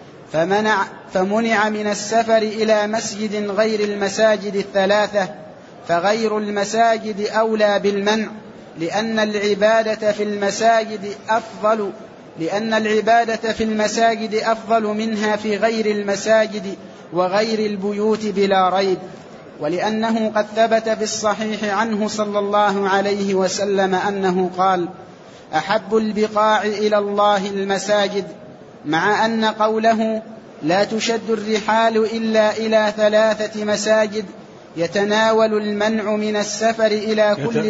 Speaker 3: فمنع من السفر إلى مسجد غير المساجد الثلاثة، فغير المساجد أولى بالمنع، لأن العبادة في المساجد أفضل منها في غير المساجد وغير البيوت بلا ريب. ولأنه قد ثبت في الصحيح عنه صلى الله عليه وسلم أنه قال: أحب البقاع إلى الله المساجد، مع أن قوله لا تشد الرحال إلا إلى 3 مساجد يتناول المنع من السفر إلى كل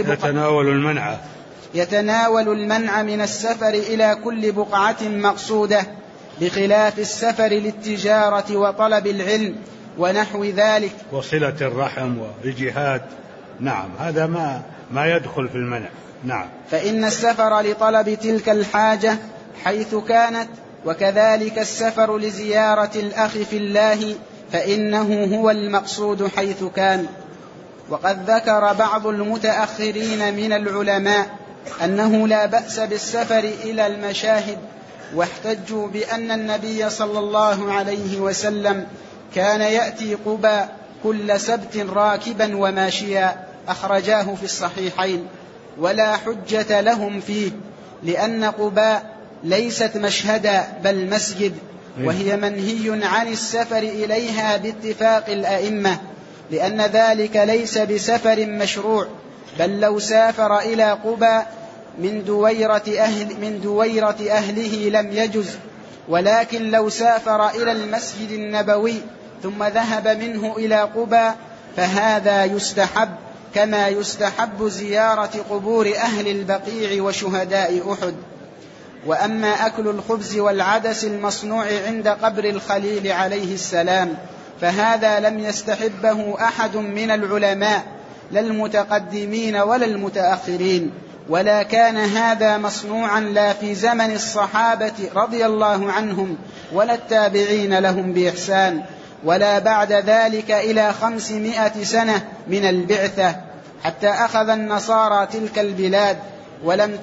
Speaker 3: يتناول المنع من السفر إلى كل بقعة مقصودة، بخلاف السفر للتجارة وطلب العلم ونحو ذلك
Speaker 2: وصلة الرحم والجهاد. نعم، هذا ما يدخل في المنع. نعم.
Speaker 3: فإن السفر لطلب تلك الحاجة حيث كانت، وكذلك السفر لزيارة الأخ في الله فإنه هو المقصود حيث كان. وقد ذكر بعض المتأخرين من العلماء أنه لا بأس بالسفر إلى المشاهد، واحتجوا بأن النبي صلى الله عليه وسلم كان يأتي قباء كل سبت راكبا وماشيا، أخرجاه في الصحيحين، ولا حجة لهم فيه، لأن قباء ليست مشهدا بل مسجد، وهي منهي عن السفر إليها باتفاق الأئمة، لأن ذلك ليس بسفر مشروع، بل لو سافر إلى قباء من دويرة أهله لم يجز، ولكن لو سافر إلى المسجد النبوي ثم ذهب منه إلى قباء فهذا يستحب، كما يستحب زيارة قبور أهل البقيع وشهداء أحد. وأما أكل الخبز والعدس المصنوع عند قبر الخليل عليه السلام فهذا لم يستحبه أحد من العلماء، لا المتقدمين ولا المتأخرين، ولا كان هذا مصنوعا لا في زمن الصحابة رضي الله عنهم ولا التابعين لهم بإحسان، ولا بعد ذلك إلى 500 سنة من البعثة، حتى أخذ النصارى تلك البلاد، ولم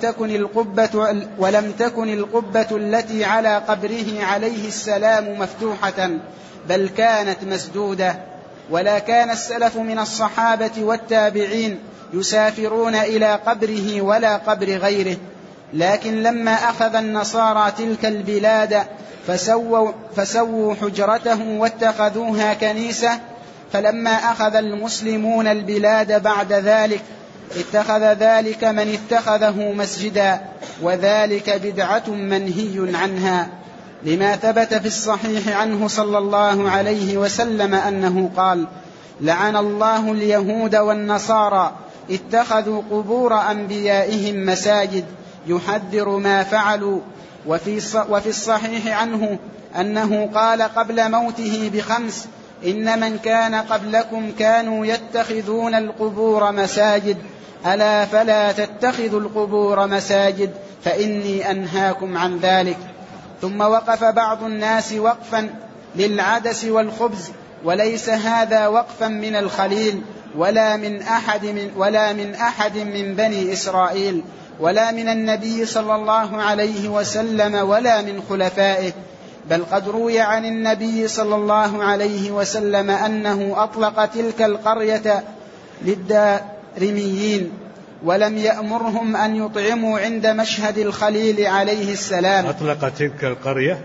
Speaker 3: تكن القبة التي على قبره عليه السلام مفتوحة، بل كانت مسدودة. ولا كان السلف من الصحابة والتابعين يسافرون إلى قبره ولا قبر غيره، لكن لما أخذ النصارى تلك البلاد فسووا حجرته واتخذوها كنيسة، فلما أخذ المسلمون البلاد بعد ذلك اتخذ ذلك من اتخذه مسجدا، وذلك بدعة منهي عنها، لما ثبت في الصحيح عنه صلى الله عليه وسلم أنه قال: لعن الله اليهود والنصارى اتخذوا قبور أنبيائهم مساجد، يحذر ما فعلوا. وفي الصحيح عنه أنه قال قبل موته ب5: إن من كان قبلكم كانوا يتخذون القبور مساجد، ألا فلا تتخذوا القبور مساجد فإني أنهاكم عن ذلك. ثم وقف بعض الناس وقفا للعدس والخبز، وليس هذا وقفا من الخليل ولا من أحد من بني إسرائيل، ولا من النبي صلى الله عليه وسلم، ولا من خلفائه، بل قد روي عن النبي صلى الله عليه وسلم أنه أطلق تلك القرية للدارميين، ولم يأمرهم أن يطعموا عند مشهد الخليل عليه السلام.
Speaker 2: أطلق تلك القرية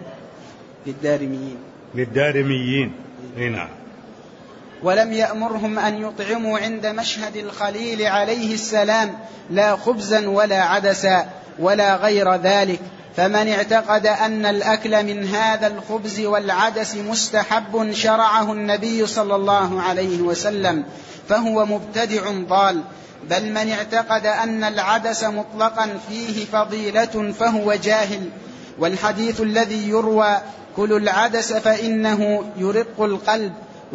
Speaker 2: للدارميين. نعم.
Speaker 3: ولم يأمرهم أن يطعموا عند مشهد الخليل عليه السلام لا خبزا ولا عدسا ولا غير ذلك، فمن اعتقد أن الأكل من هذا الخبز والعدس مستحب شرعه النبي صلى الله عليه وسلم فهو مبتدع ضال، بل من اعتقد أن العدس مطلقا فيه فضيلة فهو جاهل. والحديث الذي يروى كلوا العدس فإنه يرق القلب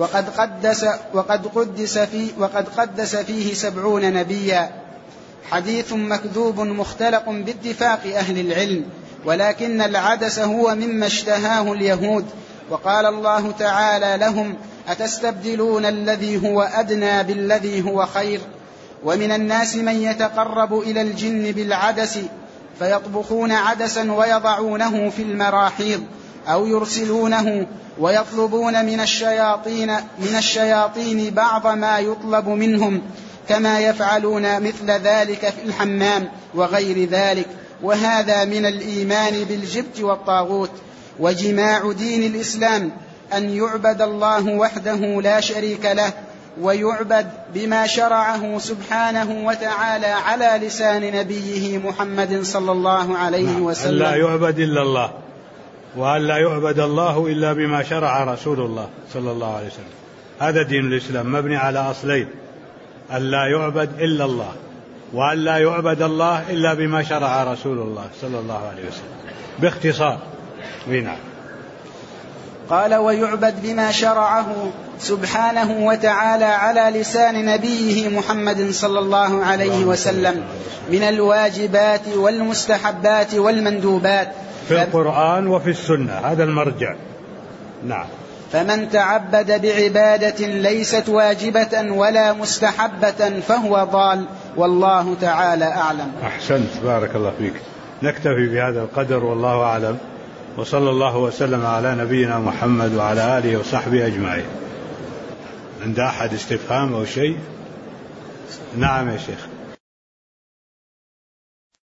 Speaker 3: وقد قدس فيه 70 نبيا. حديث مكذوب مختلق باتفاق أهل العلم، ولكن العدس هو مما اشتهاه اليهود. وقال الله تعالى لهم: أتستبدلون الذي هو أدنى بالذي هو خير. ومن الناس من يتقرب إلى الجن بالعدس فيطبخون عدسا ويضعونه في المراحيض أو يرسلونه، ويطلبون من الشياطين بعض ما يطلب منهم، كما يفعلون مثل ذلك في الحمام وغير ذلك. وهذا من الإيمان بالجبت والطاغوت. وجماع دين الإسلام أن يعبد الله وحده لا شريك له، ويعبد بما شرعه سبحانه وتعالى على لسان نبيه محمد صلى الله عليه وسلم.
Speaker 2: أن لا يعبد إلا الله، وأن لا يعبد الله إلا بما شرع رسول الله صلى الله عليه وسلم. هذا دين الإسلام مبني على أصلين: أن لا يعبد إلا الله، وأن لا يعبد الله إلا بما شرع رسول الله صلى الله عليه وسلم. باختصار. نعم.
Speaker 3: قال: ويعبد بما شرعه سبحانه وتعالى على لسان نبيه محمد صلى الله عليه وسلم من الواجبات والمستحبات والمندوبات
Speaker 2: في القرآن وفي السنة، هذا المرجع. نعم.
Speaker 3: فمن تعبد بعبادة ليست واجبة ولا مستحبة فهو ضال، والله تعالى أعلم.
Speaker 2: أحسنت، بارك الله فيك. نكتفي بهذا القدر، والله أعلم، وصلى الله وسلم على نبينا محمد وعلى آله وصحبه أجمعين. عند أحد استفهام أو شيء؟ نعم يا شيخ.